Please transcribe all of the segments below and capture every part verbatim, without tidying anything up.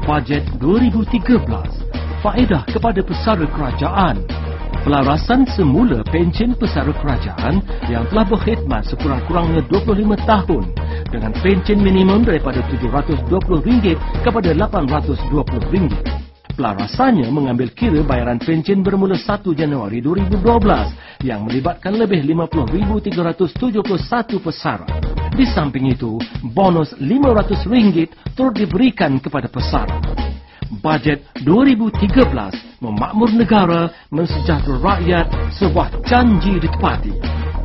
Bajet dua ribu tiga belas, faedah kepada pesara kerajaan. Pelarasan semula pencen pesara kerajaan yang telah berkhidmat sekurang-kurangnya dua puluh lima tahun dengan pencen minimum daripada tujuh ratus dua puluh ringgit kepada lapan ratus dua puluh ringgit. Pelarasannya mengambil kira bayaran pencen bermula satu Januari dua ribu dua belas yang melibatkan lebih lima puluh ribu tiga ratus tujuh puluh satu pesara. Di samping itu, bonus lima ratus ringgit turut diberikan kepada pesara. Bajet dua ribu tiga belas memakmur negara, mensejahtera rakyat, sebuah janji ditepati.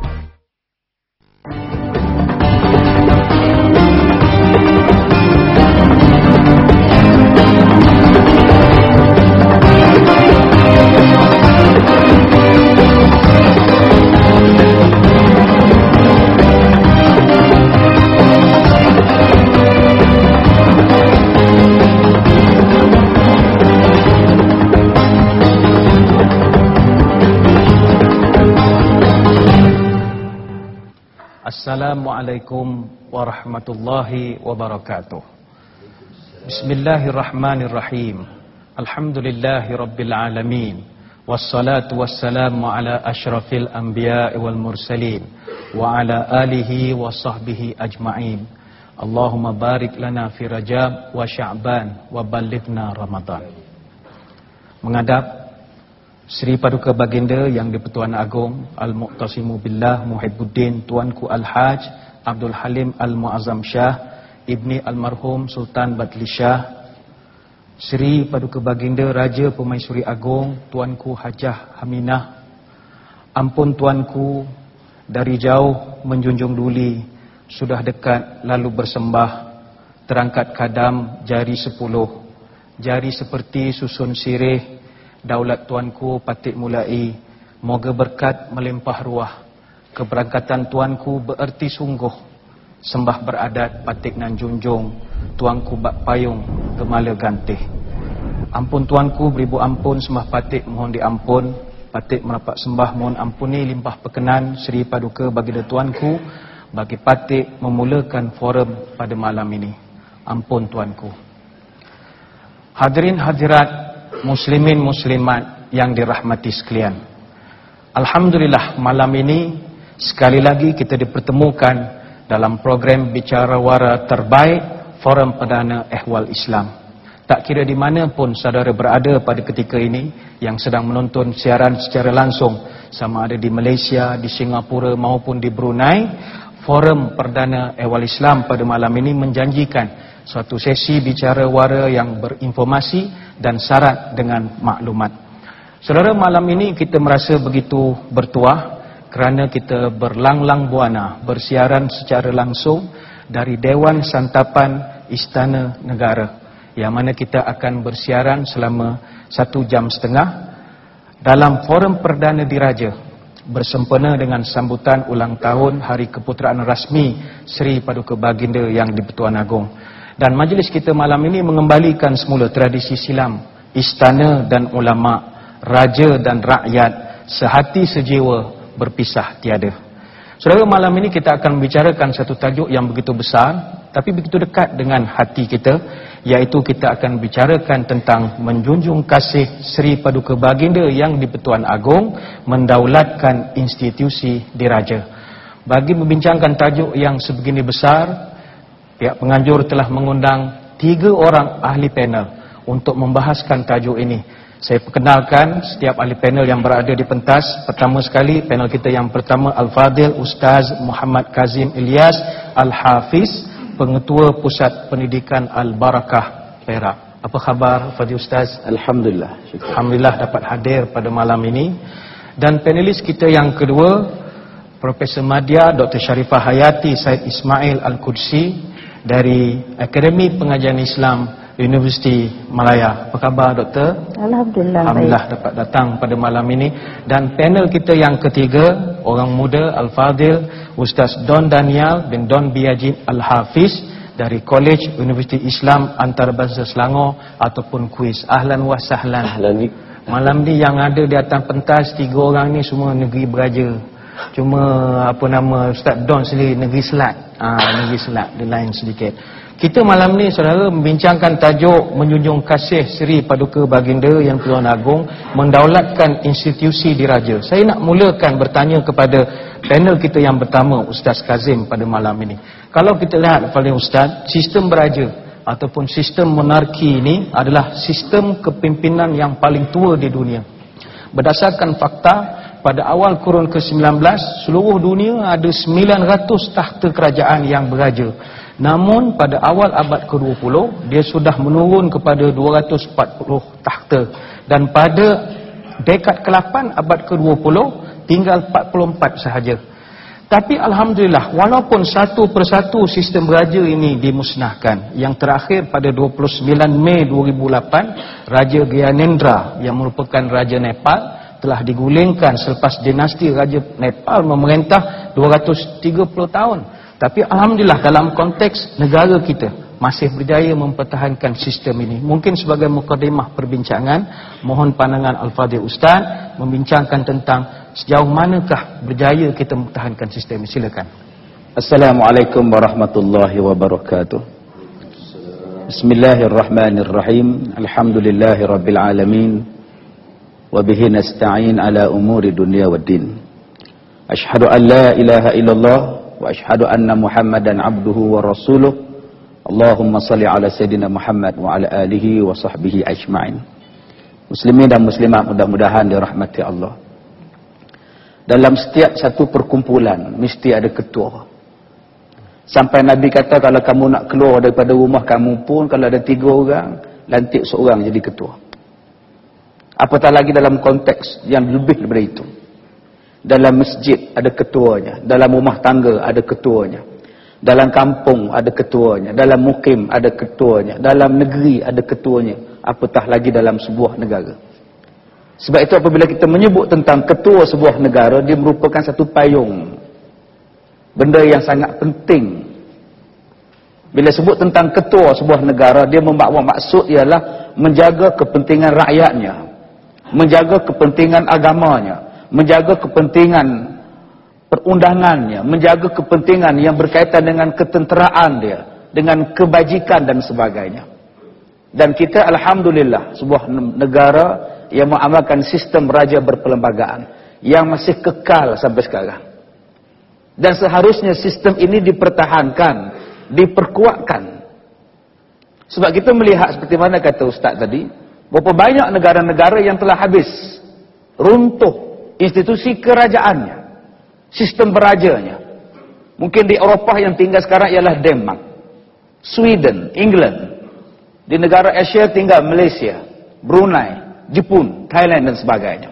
Assalamualaikum warahmatullahi wabarakatuh. Bismillahirrahmanirrahim. Alhamdulillahi rabbil alamin. Wassalatu wassalamu ala ashrafil anbiya'i wal mursalin wa ala alihi wa sahbihi ajma'in. Allahumma barik lana fi Rajab wa Sya'ban wa balighna Ramadan. Menghadap Sri Paduka Baginda Yang di-Pertuan Agong Al-Muqtasimu Billah Muhibbuddin Tuanku Al-Haj Abdul Halim Al-Muazzam Shah Ibni Almarhum Sultan Badli Shah, Sri Paduka Baginda Raja Pemaisuri Agong Tuanku Hajah Haminah, ampun Tuanku dari jauh menjunjung duli, sudah dekat lalu bersembah, terangkat kadam jari sepuluh, jari seperti susun sirih, daulat Tuanku patik mulai, moga berkat melimpah ruah. Keberangkatan Tuanku bererti sungguh, sembah beradat patik nan junjung, Tuanku bak payung gemala gantih. Ampun Tuanku beribu ampun, sembah patik mohon diampun, patik merapat sembah mohon ampuni limpah perkenan Sri Paduka Baginda Tuanku bagi patik memulakan forum pada malam ini. Ampun Tuanku. Hadirin hadirat muslimin muslimat yang dirahmati sekalian. Alhamdulillah, malam ini sekali lagi kita dipertemukan dalam program Bicara Wara terbaik Forum Perdana Ehwal Islam. Tak kira di mana pun saudara berada pada ketika ini yang sedang menonton siaran secara langsung, sama ada di Malaysia, di Singapura maupun di Brunei, Forum Perdana Ehwal Islam pada malam ini menjanjikan suatu sesi bicara wara yang berinformasi dan syarat dengan maklumat. Saudara, malam ini kita merasa begitu bertuah kerana kita berlang-lang buana bersiaran secara langsung dari Dewan Santapan Istana Negara, yang mana kita akan bersiaran selama satu jam setengah dalam Forum Perdana Diraja bersempena dengan sambutan ulang tahun Hari Keputeraan Rasmi Sri Paduka Baginda Yang di-Pertuan Agong. Dan majlis kita malam ini mengembalikan semula tradisi silam, istana dan ulama, raja dan rakyat, sehati sejiwa, berpisah tiada. Saudara, malam ini kita akan membicarakan satu tajuk yang begitu besar tapi begitu dekat dengan hati kita, iaitu kita akan bicarakan tentang menjunjung kasih Sri Paduka Baginda Yang di-Pertuan Agong mendaulatkan institusi diraja. Bagi membincangkan tajuk yang sebegini besar, pihak penganjur telah mengundang tiga orang ahli panel untuk membahaskan tajuk ini. Saya perkenalkan setiap ahli panel yang berada di pentas. Pertama sekali, panel kita yang pertama Al-Fadil Ustaz Muhammad Kazim Ilyas Al-Hafiz, Pengetua Pusat Pendidikan Al-Barakah, Perak. Apa khabar Fadil Ustaz? Alhamdulillah. Syukur. Alhamdulillah dapat hadir pada malam ini. Dan panelis kita yang kedua, Profesor Madya Doktor Sharifah Hayati Said Ismail Al-Qudsi dari Akademi Pengajian Islam Universiti Malaya. Apa khabar Doktor? Alhamdulillah. Alhamdulillah baik. dapat datang pada malam ini. Dan panel kita yang ketiga, orang muda Al-Fadil Ustaz Don Daniel bin Don Biyajid Al-Hafiz dari College Universiti Islam Antarabangsa Selangor ataupun kuis. Ahlan wa sahlan. Ahlan. Malam ni yang ada di atas pentas tiga orang ni semua negeri beraja. Cuma apa nama Ustaz Don sendiri negeri Selat. Ah, negeri Selat dia lain sedikit. Kita malam ni saudara membincangkan tajuk menjunjung kasih Seri Paduka Baginda Yang Tuan Agong mendaulatkan institusi diraja. Saya nak mulakan bertanya kepada panel kita yang pertama, Ustaz Kazim, pada malam ini. Kalau kita lihat kepada Ustaz, sistem beraja ataupun sistem monarki ini adalah sistem kepimpinan yang paling tua di dunia. Berdasarkan fakta, pada awal kurun ke sembilan belas, seluruh dunia ada sembilan ratus takhta kerajaan yang beraja. Namun pada awal abad ke dua puluh, dia sudah menurun kepada dua ratus empat puluh takhta. Dan pada dekad ke lapan abad ke dua puluh, tinggal empat puluh empat sahaja. Tapi Alhamdulillah, walaupun satu persatu sistem beraja ini dimusnahkan, yang terakhir pada dua puluh sembilan Mei dua ribu lapan, Raja Gyanendra yang merupakan Raja Nepal telah digulingkan selepas dinasti Raja Nepal memerintah dua ratus tiga puluh tahun. Tapi Alhamdulillah dalam konteks negara kita masih berjaya mempertahankan sistem ini. Mungkin sebagai mukadimah perbincangan, mohon pandangan Al-Fadhil Ustaz membincangkan tentang sejauh manakah berjaya kita mempertahankan sistem ini. Silakan. Assalamualaikum warahmatullahi wabarakatuh. Bismillahirrahmanirrahim. Alhamdulillahi rabbil alamin. Wabihi nasta'in ala umuri dunia wa din. Ashhadu an la ilaha illallah wa ashhadu anna Muhammadan abduhu wa rasuluh. Allahumma salli ala Sayyidina Muhammad wa ala alihi wa sahbihi ajma'in. Muslimin dan muslimat mudah-mudahan dirahmati Allah. Dalam setiap satu perkumpulan mesti ada ketua. Sampai Nabi kata kalau kamu nak keluar daripada rumah kamu pun, kalau ada tiga orang, lantik seorang jadi ketua. Apatah lagi dalam konteks yang lebih daripada itu. Dalam masjid ada ketuanya, dalam rumah tangga ada ketuanya, dalam kampung ada ketuanya, dalam mukim ada ketuanya, dalam negeri ada ketuanya, apatah lagi dalam sebuah negara. Sebab itu apabila kita menyebut tentang ketua sebuah negara, dia merupakan satu payung, benda yang sangat penting. Bila sebut tentang ketua sebuah negara, dia membawa maksud ialah menjaga kepentingan rakyatnya, menjaga kepentingan agamanya, menjaga kepentingan perundangannya, menjaga kepentingan yang berkaitan dengan ketenteraan dia, dengan kebajikan dan sebagainya. Dan kita Alhamdulillah sebuah negara yang mengamalkan sistem raja berperlembagaan yang masih kekal sampai sekarang. Dan seharusnya sistem ini dipertahankan, diperkuatkan. Sebab kita melihat seperti mana kata Ustaz tadi, berapa banyak negara-negara yang telah habis, runtuh institusi kerajaannya, sistem berajanya. Mungkin di Eropah yang tinggal sekarang ialah Denmark, Sweden, England. Di negara Asia tinggal Malaysia, Brunei, Jepun, Thailand dan sebagainya.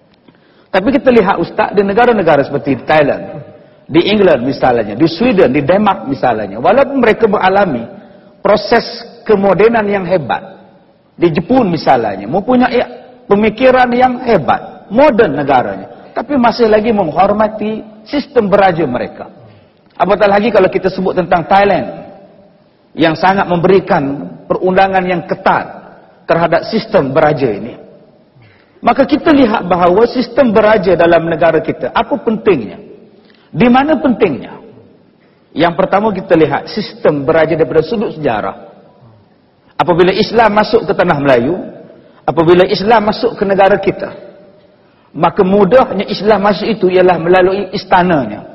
Tapi kita lihat Ustaz, di negara-negara seperti Thailand, di England misalnya, di Sweden, di Denmark misalnya, walaupun mereka mengalami proses kemodenan yang hebat, di Jepun misalnya, mempunyai pemikiran yang hebat, moden negaranya, tapi masih lagi menghormati sistem beraja mereka. Apatah lagi kalau kita sebut tentang Thailand yang sangat memberikan perundangan yang ketat terhadap sistem beraja ini. Maka kita lihat bahawa sistem beraja dalam negara kita, apa pentingnya? Di mana pentingnya? Yang pertama kita lihat sistem beraja daripada sudut sejarah. Apabila Islam masuk ke tanah Melayu, apabila Islam masuk ke negara kita, maka mudahnya Islam masuk itu ialah melalui istananya.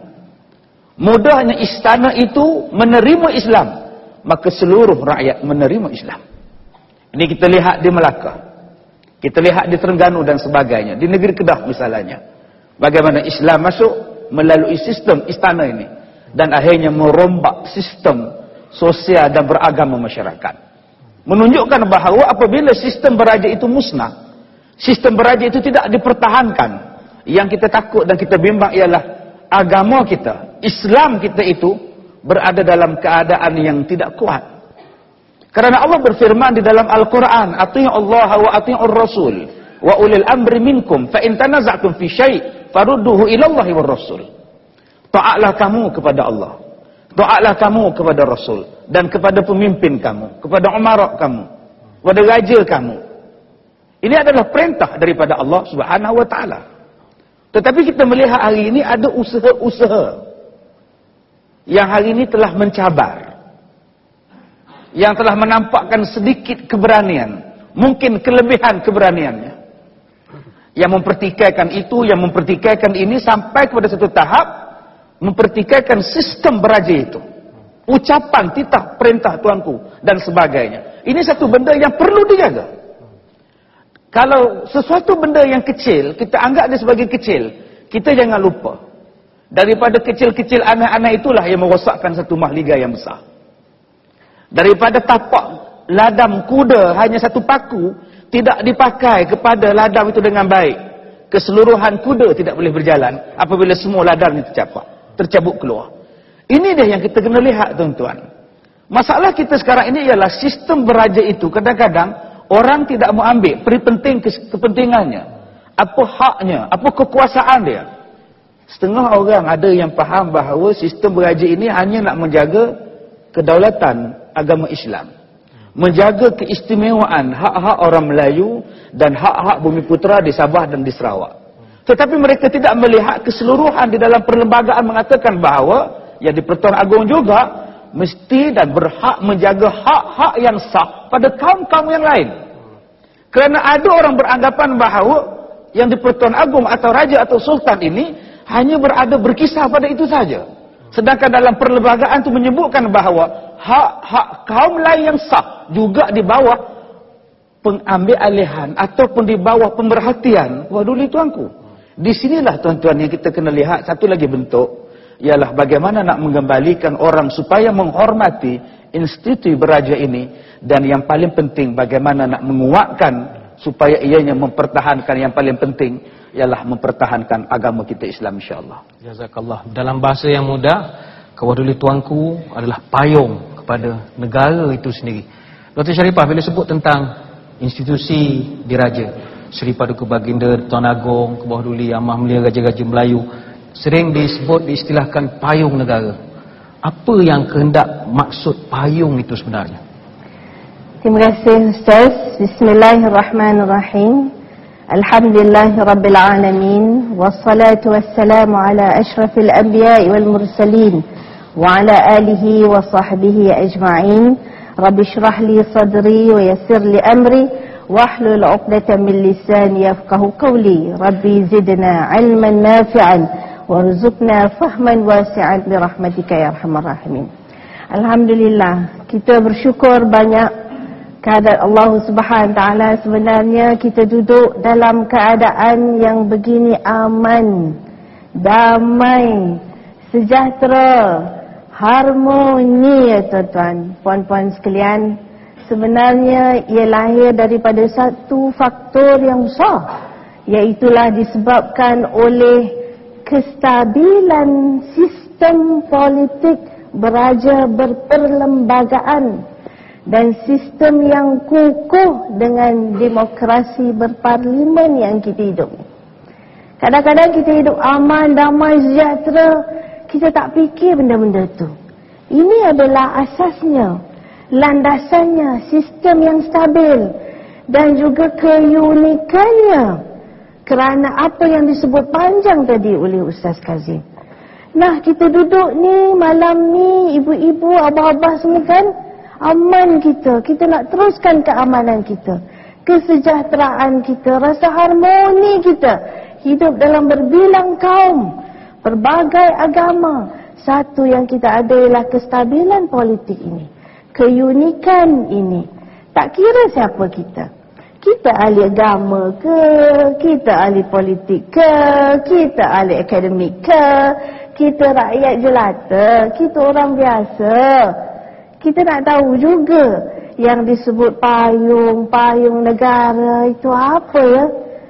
Mudahnya istana itu menerima Islam, maka seluruh rakyat menerima Islam. Ini kita lihat di Melaka, kita lihat di Terengganu dan sebagainya, di negeri Kedah misalnya, bagaimana Islam masuk melalui sistem istana ini dan akhirnya merombak sistem sosial dan beragama masyarakat. Menunjukkan bahawa apabila sistem beraja itu musnah, sistem beraja itu tidak dipertahankan, yang kita takut dan kita bimbang ialah agama kita, Islam kita itu berada dalam keadaan yang tidak kuat. Karena Allah berfirman di dalam Al-Quran, Ati'u Allah wa ati'ur Rasul wa ulil amri minkum fa in tanaza'tum fi syai' farudduhu ila Allahi war Rasul. Taatlah kamu kepada Allah, taatlah kamu kepada Rasul, dan kepada pemimpin kamu, kepada umarak kamu, kepada raja kamu. Ini adalah perintah daripada Allah Subhanahu wa taala. Tetapi kita melihat hari ini ada usaha-usaha yang hari ini telah mencabar. yang telah menampakkan sedikit keberanian, mungkin kelebihan keberaniannya, yang mempertikaikan itu, yang mempertikaikan ini, sampai kepada satu tahap mempertikaikan sistem beraja itu, ucapan, titah, perintah tuanku dan sebagainya. Ini satu benda yang perlu dijaga. Kalau sesuatu benda yang kecil kita anggap dia sebagai kecil, kita jangan lupa daripada kecil-kecil anak-anak itulah yang merosakkan satu mahligai yang besar. Daripada tapak ladam kuda hanya satu paku tidak dipakai kepada ladam itu dengan baik, keseluruhan kuda tidak boleh berjalan apabila semua ladam itu tercapak, tercabut keluar. Ini dia yang kita kena lihat, tuan-tuan. Masalah kita sekarang ini ialah sistem beraja itu kadang-kadang orang tidak mau ambil peri penting kepentingannya, apa haknya, apa kekuasaan dia. Setengah orang ada yang faham bahawa sistem beraja ini hanya nak menjaga kedaulatan agama Islam, menjaga keistimewaan hak-hak orang Melayu dan hak-hak bumi putera di Sabah dan di Sarawak. Tetapi mereka tidak melihat keseluruhan di dalam perlembagaan mengatakan bahawa yang di Pertuan Agong juga mesti dan berhak menjaga hak-hak yang sah pada kaum-kaum yang lain. Kerana ada orang beranggapan bahawa yang di Pertuan Agong atau raja atau sultan ini hanya berada berkisah pada itu saja. Sedangkan dalam perlembagaan itu menyebutkan bahawa hak-hak kaum lain yang sah juga di bawah pengambilalihan ataupun di bawah pemerhatian. Wah, dulu tuanku. Di sinilah tuan-tuan yang kita kena lihat satu lagi bentuk, ialah bagaimana nak mengembalikan orang supaya menghormati institusi beraja ini, dan yang paling penting bagaimana nak menguatkan supaya ianya mempertahankan yang paling penting ialah mempertahankan agama kita Islam, insya-Allah. Jazakallah. Dalam bahasa yang mudah, kewaduli tuanku adalah payung kepada negara itu sendiri. Doktor Sharifah, bila sebut tentang institusi diraja, Seri Paduka Baginda Tuan Agong, Kebawaduli Amah Mulia Raja-Raja Melayu, sering disebut, diistilahkan payung negara. Apa yang kehendak maksud payung itu sebenarnya? Terima kasih Ustaz. Bismillahirrahmanirrahim. Alhamdulillahirabbil alamin, wassalatu wassalamu ala asyrafil anbiya'i wal mursalin wa ala alihi wa sahbihi ajma'in. Rabbi shrah li sadri wa yassir li amri wahlul 'uqdatam min lisani yafqahu qawli. Rabbi zidna 'ilman nafi'an warzuqna fahman wasi'an bi rahmatika ya arhamar rahimin. Alhamdulillah, kita bersyukur banyak kehadirat Allah Subhanahu Taala. Sebenarnya kita duduk dalam keadaan yang begini aman, damai, sejahtera, harmoni ya tuan-tuan, puan-puan sekalian. Sebenarnya ia lahir daripada satu faktor yang besar, iaitulah disebabkan oleh kestabilan sistem politik beraja berperlembagaan dan sistem yang kukuh dengan demokrasi berparlimen yang kita hidup. Kadang-kadang kita hidup aman, damai, sejahtera, kita tak fikir benda-benda tu. Ini adalah asasnya, landasannya, sistem yang stabil dan juga keunikannya. Kerana apa yang disebut panjang tadi oleh Ustaz Kazim. Nah, kita duduk ni, malam ni, ibu-ibu, abah-abah semua kan, aman kita. Kita nak teruskan keamanan kita, kesejahteraan kita, rasa harmoni kita. Hidup dalam berbilang kaum, berbagai agama. Satu yang kita ada ialah kestabilan politik ini, keunikan ini. Tak kira siapa kita. Kita ahli agama ke, kita ahli politik ke, kita ahli akademik ke, kita rakyat jelata, kita orang biasa. Kita nak tahu juga yang disebut payung, payung negara itu apa ya?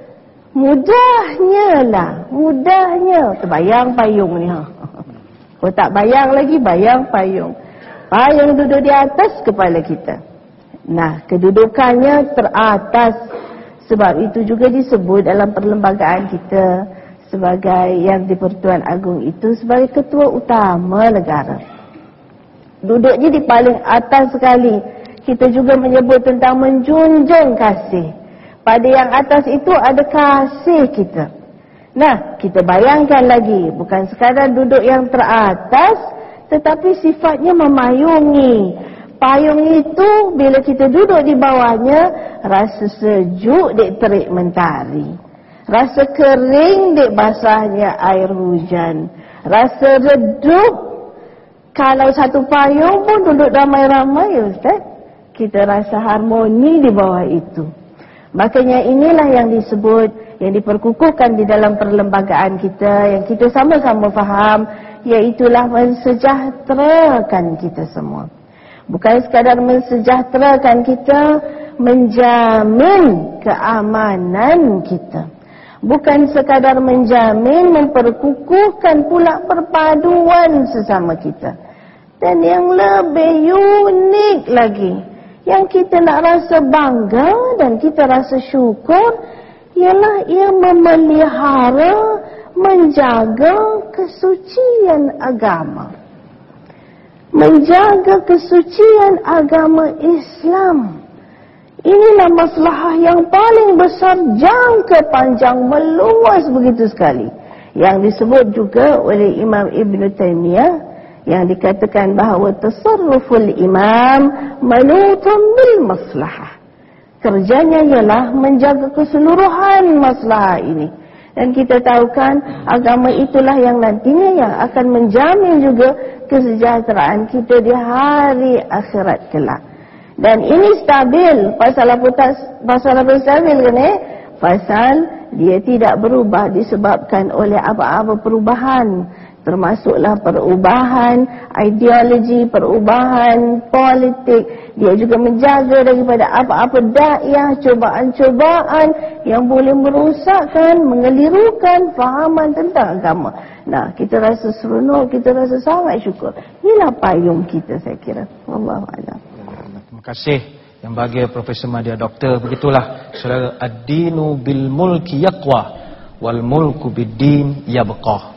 Mudahnya lah, mudahnya. Terbayang payung ni. Ha? Kalau tak bayang lagi, bayang payung. Payung duduk di atas kepala kita. Nah, kedudukannya teratas. Sebab itu juga disebut dalam perlembagaan kita sebagai yang di Pertuan Agong itu sebagai ketua utama negara. Duduknya di paling atas sekali. Kita juga menyebut tentang menjunjung kasih. Pada yang atas itu ada kasih kita. Nah, kita bayangkan lagi, bukan sekadar duduk yang teratas, tetapi sifatnya memayungi, Payung itu bila kita duduk di bawahnya, rasa sejuk dek terik mentari, rasa kering dek basahnya air hujan, rasa redup kalau satu payung pun duduk ramai-ramai, ya Ustaz, kita rasa harmoni di bawah itu. Makanya inilah yang disebut, yang diperkukuhkan di dalam perlembagaan kita, yang kita sama-sama faham, iaitulah mensejahterakan kita semua. Bukan sekadar mensejahterakan kita, menjamin keamanan kita. Bukan sekadar menjamin, memperkukuhkan pula perpaduan sesama kita. Dan yang lebih unik lagi, yang kita nak rasa bangga dan kita rasa syukur, ialah ia memelihara, menjaga kesucian agama. Menjaga kesucian agama Islam. Inilah maslahah yang paling besar, jangka panjang, meluas begitu sekali, yang disebut juga oleh Imam Ibn Taymiyah, yang dikatakan bahawa tasarruful imam manutun bil maslahah. Kerjanya ialah menjaga keseluruhan maslahah ini. Dan kita tahu kan, agama itulah yang nantinya yang akan menjamin juga kesejahteraan kita di hari akhirat kelak. Dan ini stabil. Pasal apa, pasal apa stabil kan eh? Pasal dia tidak berubah disebabkan oleh apa-apa perubahan. Termasuklah perubahan ideologi, perubahan politik. Dia juga menjaga daripada apa-apa dakwah, cobaan-cobaan yang boleh merosakkan, mengelirukan fahaman tentang agama. Nah, kita rasa seronok, kita rasa sangat syukur. Inilah payung kita, saya kira. Wallahu a'lam. Terima kasih yang bagi Profesor Madya Doktor. Begitulah saudara, ad-dinu bil mulki yaqwa wal mulku bid-din yabqa.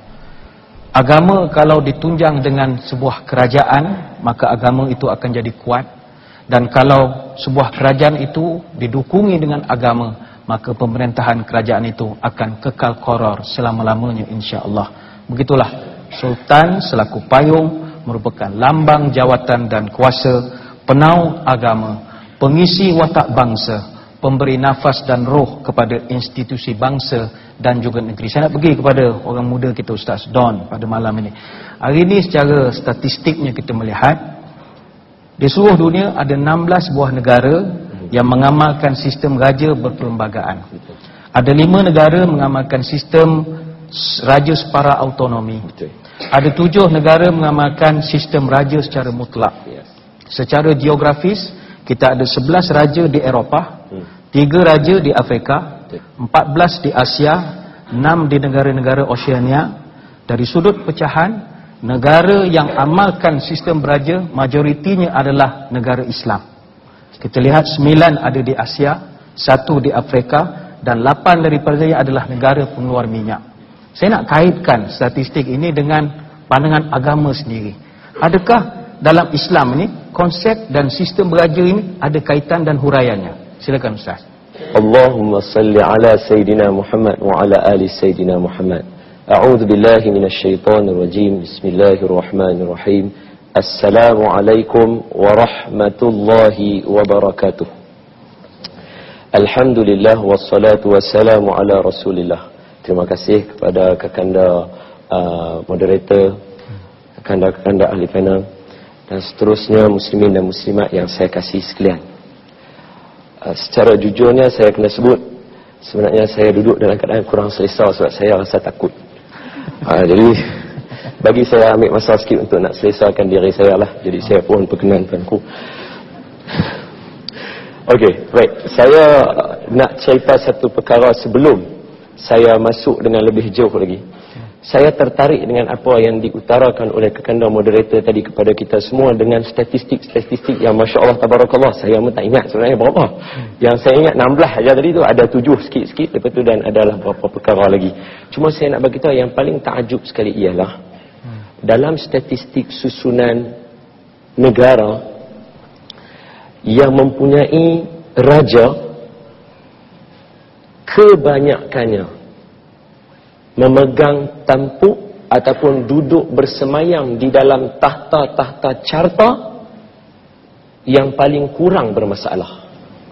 Agama kalau ditunjang dengan sebuah kerajaan, maka agama itu akan jadi kuat. Dan kalau sebuah kerajaan itu didukungi dengan agama, maka pemerintahan kerajaan itu akan kekal koror selama-lamanya, insya-Allah. Begitulah, Sultan selaku payung merupakan lambang jawatan dan kuasa, penaung agama, pengisi watak bangsa, pemberi nafas dan roh kepada institusi bangsa dan juga negeri. Saya nak pergi kepada orang muda kita, Ustaz Don, pada malam ini. Hari ini secara statistiknya kita melihat, di seluruh dunia ada enam belas buah negara yang mengamalkan sistem raja berperlembagaan. Ada lima negara mengamalkan sistem raja separa autonomi. Ada tujuh negara mengamalkan sistem raja secara mutlak. Secara geografis, kita ada sebelas raja di Eropah, tiga raja di Afrika, empat belas di Asia, enam di negara-negara Oceania. Dari sudut pecahan, negara yang amalkan sistem beraja, majoritinya adalah negara Islam. Kita lihat sembilan ada di Asia, satu di Afrika, dan lapan daripadanya adalah negara pengeluar minyak. Saya nak kaitkan statistik ini dengan pandangan agama sendiri. Adakah dalam Islam ini, konsep dan sistem beraja ini ada kaitan dan huraiannya? Silakan Ustaz. Allahumma salli ala Sayyidina Muhammad wa ala ali Sayyidina Muhammad. A'udzu billahi minasy syaithanir rajim. Bismillahirrahmanirrahim. Assalamualaikum warahmatullahi wabarakatuh. Alhamdulillah wassalatu wassalamu ala Rasulillah. Terima kasih kepada kakanda uh, moderator, kakanda-kakanda ahli panel, dan seterusnya muslimin dan muslimat yang saya kasih sekalian. Uh, secara jujurnya saya kena sebut, sebenarnya saya duduk dalam keadaan kurang selesa sebab saya rasa takut. Uh, jadi bagi saya ambil masa sikit untuk nak selesakan diri saya lah. Jadi saya pun perkenan tuanku. Okey, baik. Saya nak cerita satu perkara sebelum saya masuk dengan lebih jauh lagi. Saya tertarik dengan apa yang diutarakan oleh kakanda moderator tadi kepada kita semua dengan statistik-statistik yang Masya Allah Tabarakallah. Saya pun tak ingat sebenarnya berapa. Yang saya ingat enam belas saja tadi tu, ada tujuh sikit-sikit lepas tu, dan adalah beberapa perkara lagi. Cuma saya nak bagi tahu yang paling takjub sekali ialah dalam statistik susunan negara yang mempunyai raja, kebanyakannya memegang tampuk ataupun duduk bersemayam di dalam tahta-tahta carta yang paling kurang bermasalah.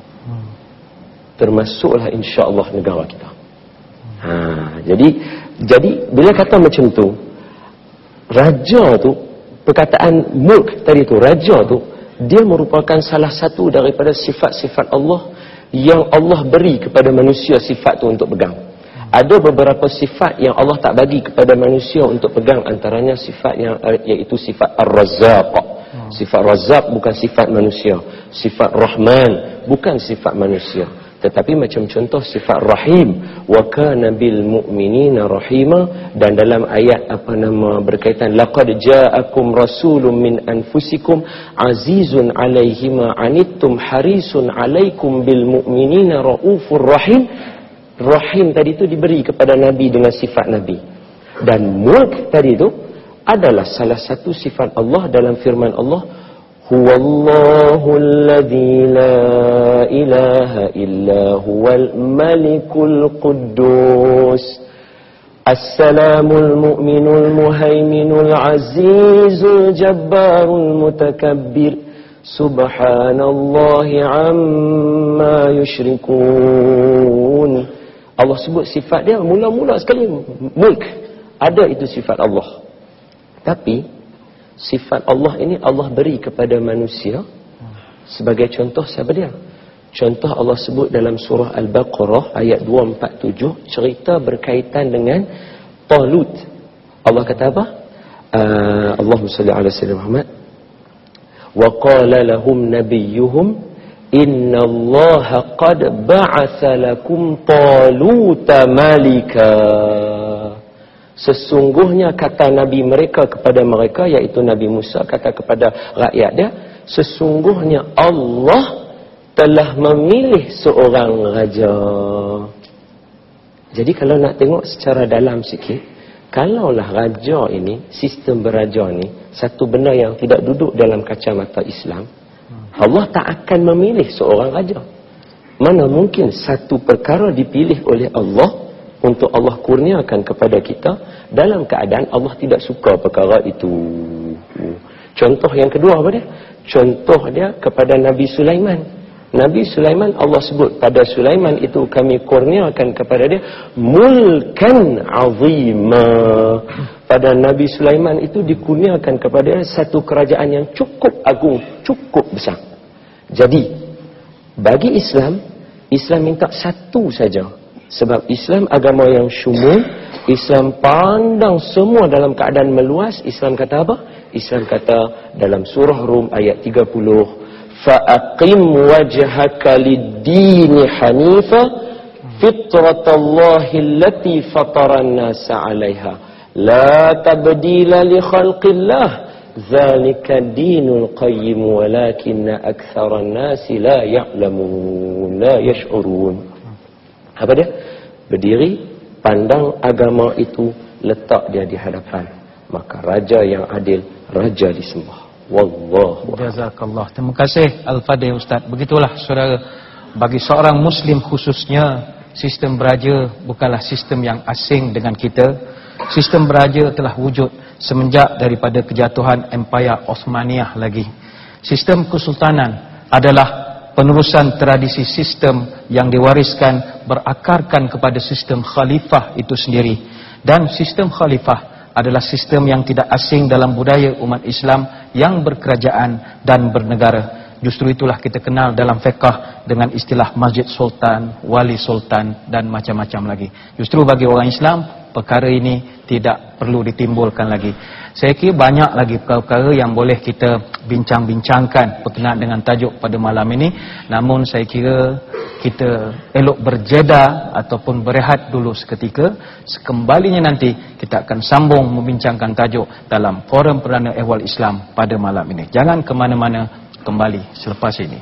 Termasuklah insya-Allah negara kita. Ha, jadi jadi bila kata macam tu, raja tu, perkataan mulk tadi tu, raja tu, dia merupakan salah satu daripada sifat-sifat Allah yang Allah beri kepada manusia sifat tu untuk pegang. Ada beberapa sifat yang Allah tak bagi kepada manusia untuk pegang, antaranya sifat yang iaitu sifat Ar-Razzaq. Sifat Razzaq bukan sifat manusia, sifat Rahman bukan sifat manusia. Tetapi macam contoh sifat Rahim, wa kana bil mu'minina rahima, dan dalam ayat apa nama berkaitan laqad ja'akum rasulun min anfusikum azizun 'alaihi ma 'anittum harisun 'alaikum bil mu'minina raufur rahim. Rahim tadi itu diberi kepada Nabi dengan sifat Nabi. Dan mulk tadi itu adalah salah satu sifat Allah dalam firman Allah, huwallahu alladzi la ilaha illa huwal malikul quddus assalamul mu'minul muhaiminul azizul jabbarul mutakabbir subhanallahi amma yushrikun. Allah sebut sifat dia mula-mula sekali mulk, ada itu sifat Allah. Tapi sifat Allah ini Allah beri kepada manusia sebagai contoh siapa dia? Contoh Allah sebut dalam surah Al-Baqarah ayat dua empat tujuh, cerita berkaitan dengan Talut. Allah kata apa? Uh, Allahumma salli ala sayyidina Muhammad. Wa qala lahum nabiyyuhum inna Allaha qad ba'atha lakum Taluta malika. Sesungguhnya kata Nabi mereka kepada mereka, iaitu Nabi Musa kata kepada rakyat dia, sesungguhnya Allah telah memilih seorang raja. Jadi kalau nak tengok secara dalam sikit, kalaulah raja ini, sistem beraja ni satu benda yang tidak duduk dalam kacamata Islam, Allah tak akan memilih seorang raja. Mana mungkin satu perkara dipilih oleh Allah untuk Allah kurniakan kepada kita dalam keadaan Allah tidak suka perkara itu. Contoh yang kedua apa dia? Contoh dia kepada Nabi Sulaiman. Nabi Sulaiman, Allah sebut pada Sulaiman itu kami kurniakan kepada dia mulkan azima. Pada Nabi Sulaiman itu dikurniakan kepada dia satu kerajaan yang cukup agung, cukup besar. Jadi bagi Islam, Islam minta satu saja. Sebab Islam agama yang syumul, Islam pandang semua dalam keadaan meluas. Islam kata apa? Islam kata dalam surah Rum ayat tiga puluh, fa'aqim wajhaka lid-dini hanifa fitratallahi allati fataran nasa 'alaiha la tabdila li khalqillah dzalika dinul qayyim walakinna aktsaran nasi la ya'lamun la yash'urun. Apa dia? Berdiri, pandang agama itu, letak dia di hadapan. Maka raja yang adil, raja disembah. Wallahu jazakallah. Terima kasih Al-Fadhil Ustaz. Begitulah saudara, bagi seorang Muslim khususnya, sistem beraja bukanlah sistem yang asing dengan kita. Sistem beraja telah wujud semenjak daripada kejatuhan Empayar Osmaniyah lagi. Sistem kesultanan adalah penerusan tradisi sistem yang diwariskan berakarkan kepada sistem khalifah itu sendiri. Dan sistem khalifah adalah sistem yang tidak asing dalam budaya umat Islam yang berkerajaan dan bernegara. Justru itulah kita kenal dalam fiqh dengan istilah Masjid Sultan, Wali Sultan dan macam-macam lagi. Justru bagi orang Islam, perkara ini tidak perlu ditimbulkan lagi. Saya kira banyak lagi perkara-perkara yang boleh kita bincang-bincangkan berkenaan dengan tajuk pada malam ini. Namun saya kira kita elok berjeda ataupun berehat dulu seketika. Sekembalinya nanti kita akan sambung membincangkan tajuk dalam Forum Perdana Ehwal Islam pada malam ini. Jangan ke mana-mana, kembali selepas ini.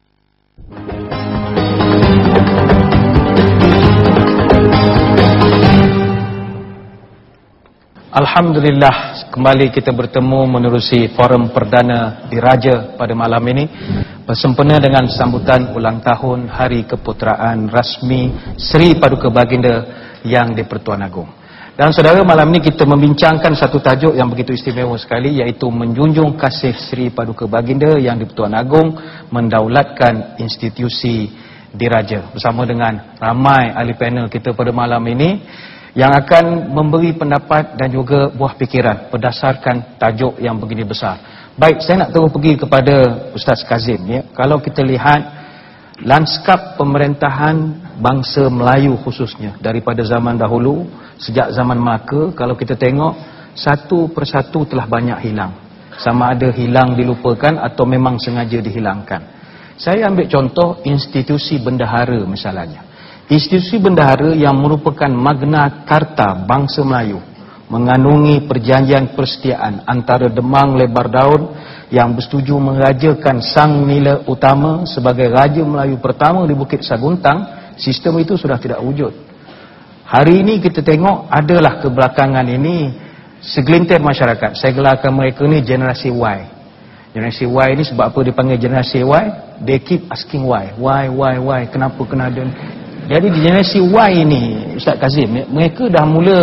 Alhamdulillah, kembali kita bertemu menerusi forum perdana diraja pada malam ini bersempena dengan sambutan ulang tahun Hari Keputeraan Rasmi Seri Paduka Baginda Yang di-Pertuan Agong. Dan saudara, malam ini kita membincangkan satu tajuk yang begitu istimewa sekali, iaitu menjunjung kasih Sri Paduka Baginda Yang di-Pertuan Agong mendaulatkan institusi diraja. Bersama dengan ramai ahli panel kita pada malam ini yang akan memberi pendapat dan juga buah fikiran berdasarkan tajuk yang begini besar. Baik, saya nak terus pergi kepada Ustaz Kazim. Ya. Kalau kita lihat lanskap pemerintahan bangsa Melayu khususnya daripada zaman dahulu, sejak zaman Melaka, kalau kita tengok satu persatu telah banyak hilang. Sama ada hilang dilupakan atau memang sengaja dihilangkan. Saya ambil contoh institusi bendahara misalnya. Institusi bendahara yang merupakan Magna Carta bangsa Melayu, mengandungi perjanjian persetiaan antara Demang Lebar Daun yang bersetuju merajakan Sang Nila Utama sebagai Raja Melayu pertama di Bukit Saguntang. Sistem itu sudah tidak wujud. Hari ini kita tengok adalah kebelakangan ini segelintir masyarakat, saya gelarkan mereka ni generasi Y. Generasi Y ini sebab apa dipanggil generasi Y? They keep asking why. Why, why, why? Kenapa kena ada? Jadi di generasi Y ini, Ustaz Kazim, mereka dah mula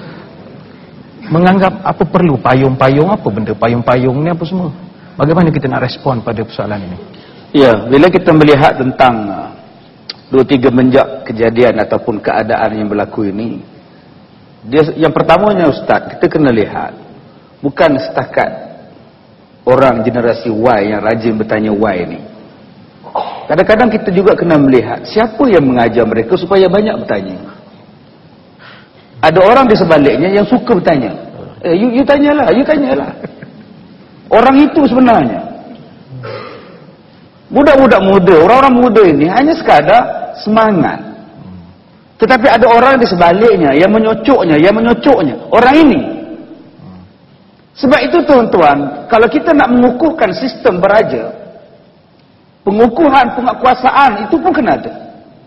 menganggap apa perlu payung-payung, apa benda payung-payung ni apa semua. Bagaimana kita nak respon pada persoalan ini? Ya, bila kita melihat tentang dua tiga menjak kejadian ataupun keadaan yang berlaku ini, dia, yang pertamanya Ustaz, kita kena lihat bukan setakat orang generasi Y yang rajin bertanya why ini. Kadang-kadang kita juga kena melihat siapa yang mengajar mereka supaya banyak bertanya. Ada orang di sebaliknya yang suka bertanya. Eh, you, you tanyalah, you tanyalah. Orang itu sebenarnya budak-budak muda, orang-orang muda ini hanya sekadar semangat. Tetapi ada orang di sebaliknya yang menyocoknya, yang menyocoknya. Orang ini. Sebab itu tuan-tuan, kalau kita nak mengukuhkan sistem beraja, pengukuhan penguasaan itu pun kena ada.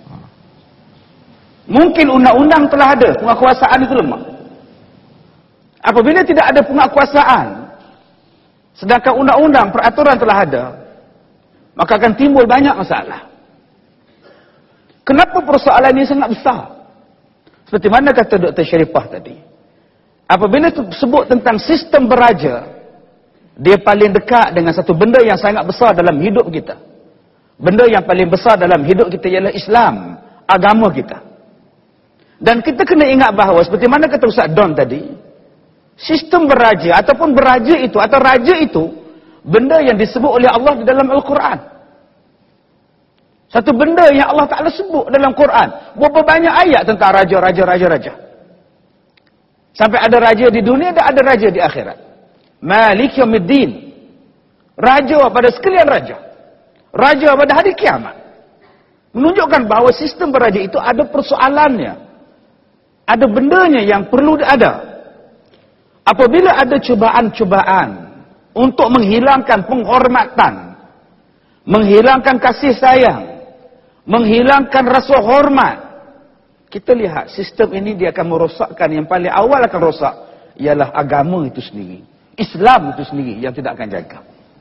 Mungkin undang-undang telah ada, penguasaan itu lemah. Apabila tidak ada penguasaan, sedangkan undang-undang peraturan telah ada, maka akan timbul banyak masalah. Kenapa persoalan ini sangat besar? Seperti mana kata Doktor Sharifah tadi, apabila sebut tentang sistem beraja, dia paling dekat dengan satu benda yang sangat besar dalam hidup kita. Benda yang paling besar dalam hidup kita ialah Islam, agama kita. Dan kita kena ingat bahawa seperti mana kata Ustaz Don tadi, sistem beraja ataupun beraja itu atau raja itu benda yang disebut oleh Allah di dalam Al-Quran. Satu benda yang Allah Ta'ala sebut dalam Quran. Berapa banyak ayat tentang raja-raja, raja-raja. Sampai ada raja di dunia dan ada raja di akhirat. Malik Yawmiddin. Raja pada sekalian raja. Raja pada hari kiamat. Menunjukkan bahawa sistem beraja itu ada persoalannya. Ada bendanya yang perlu ada. Apabila ada cubaan-cubaan untuk menghilangkan penghormatan, menghilangkan kasih sayang, menghilangkan rasa hormat, kita lihat sistem ini dia akan merosakkan. Yang paling awal akan rosak ialah agama itu sendiri, Islam itu sendiri yang tidak akan jaga.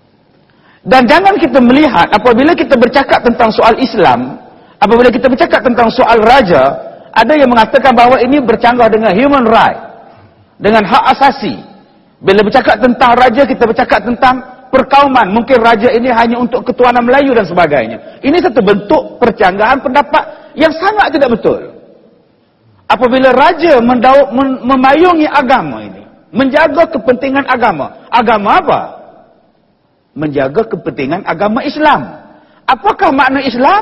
Dan jangan kita melihat apabila kita bercakap tentang soal Islam, apabila kita bercakap tentang soal raja, ada yang mengatakan bahawa ini bercanggah dengan human right, dengan hak asasi. Bila bercakap tentang raja, kita bercakap tentang perkauman. Mungkin raja ini hanya untuk ketuanan Melayu dan sebagainya. Ini satu bentuk percanggahan pendapat yang sangat tidak betul. Apabila raja mendau, mem, memayungi agama ini, menjaga kepentingan agama. Agama apa? Menjaga kepentingan agama Islam. Apakah makna Islam?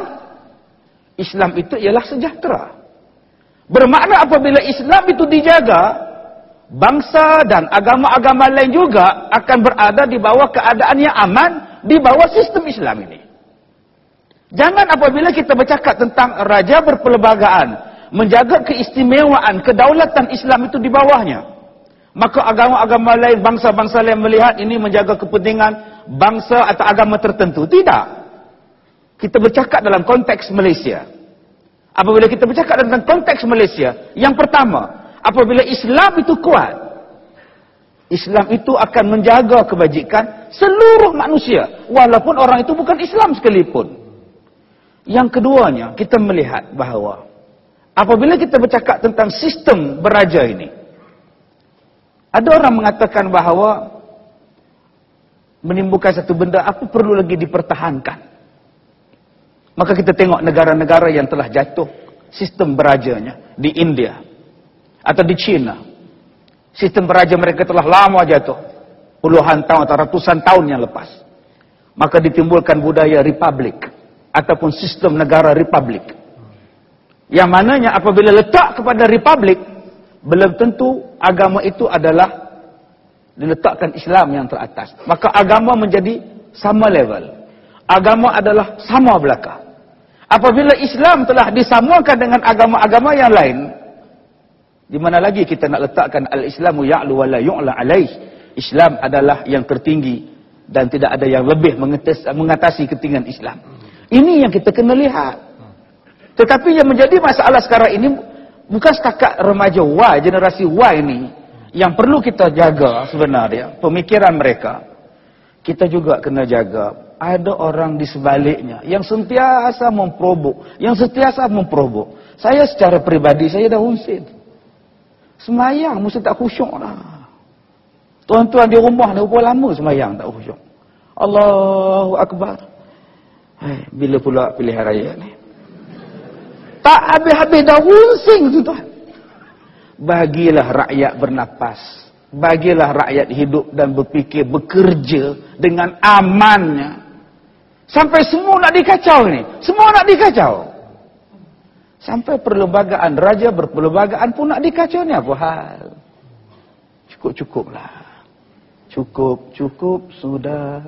Islam itu ialah sejahtera. Bermakna apabila Islam itu dijaga, bangsa dan agama-agama lain juga akan berada di bawah keadaan yang aman, di bawah sistem Islam ini. Jangan apabila kita bercakap tentang raja berperlembagaan, menjaga keistimewaan, kedaulatan Islam itu di bawahnya, maka agama-agama lain, bangsa-bangsa lain melihat ini menjaga kepentingan bangsa atau agama tertentu. Tidak. Kita bercakap dalam konteks Malaysia. Apabila kita bercakap tentang konteks Malaysia, yang pertama, apabila Islam itu kuat, Islam itu akan menjaga kebajikan seluruh manusia, walaupun orang itu bukan Islam sekalipun. Yang keduanya, kita melihat bahawa apabila kita bercakap tentang sistem beraja ini, Ada orang mengatakan bahawa menimbulkan satu benda apa perlu lagi dipertahankan. Maka kita tengok negara-negara yang telah jatuh sistem berajanya di India atau di China. Sistem beraja mereka telah lama jatuh, puluhan tahun atau ratusan tahun yang lepas. Maka ditimbulkan budaya republik ataupun sistem negara republik. Yang mananya apabila letak kepada republik, belum tentu agama itu adalah diletakkan Islam yang teratas. Maka agama menjadi sama level. Agama adalah sama belaka. Apabila Islam telah disamakan dengan agama-agama yang lain, di mana lagi kita nak letakkan al-Islamu ya'lu wa la yu'la alaih. Islam adalah yang tertinggi dan tidak ada yang lebih mengatasi ketinggian Islam. Ini yang kita kena lihat. Tetapi yang menjadi masalah sekarang ini bukan setakat remaja Y, generasi Y ini yang perlu kita jaga sebenarnya pemikiran mereka. Kita juga kena jaga ada orang di sebaliknya yang sentiasa memprovok, yang sentiasa memprovok. Saya secara peribadi saya dah unsin. Semayang mesti tak khusyuk lah. Tuan-tuan di rumah ni berapa lama semayang tak khusyuk. Allahu Akbar. Hai, bila pula pilihan raya ni? Tak habis-habis dah pusing tuan. Bagilah rakyat bernapas. Bagilah rakyat hidup dan berfikir, bekerja dengan amannya. Sampai semua nak dikacau ni. Semua nak dikacau. Sampai perlembagaan, raja berperlembagaan pun nak dikacau ni apa hal? Cukup-cukuplah. Cukup, cukup sudah.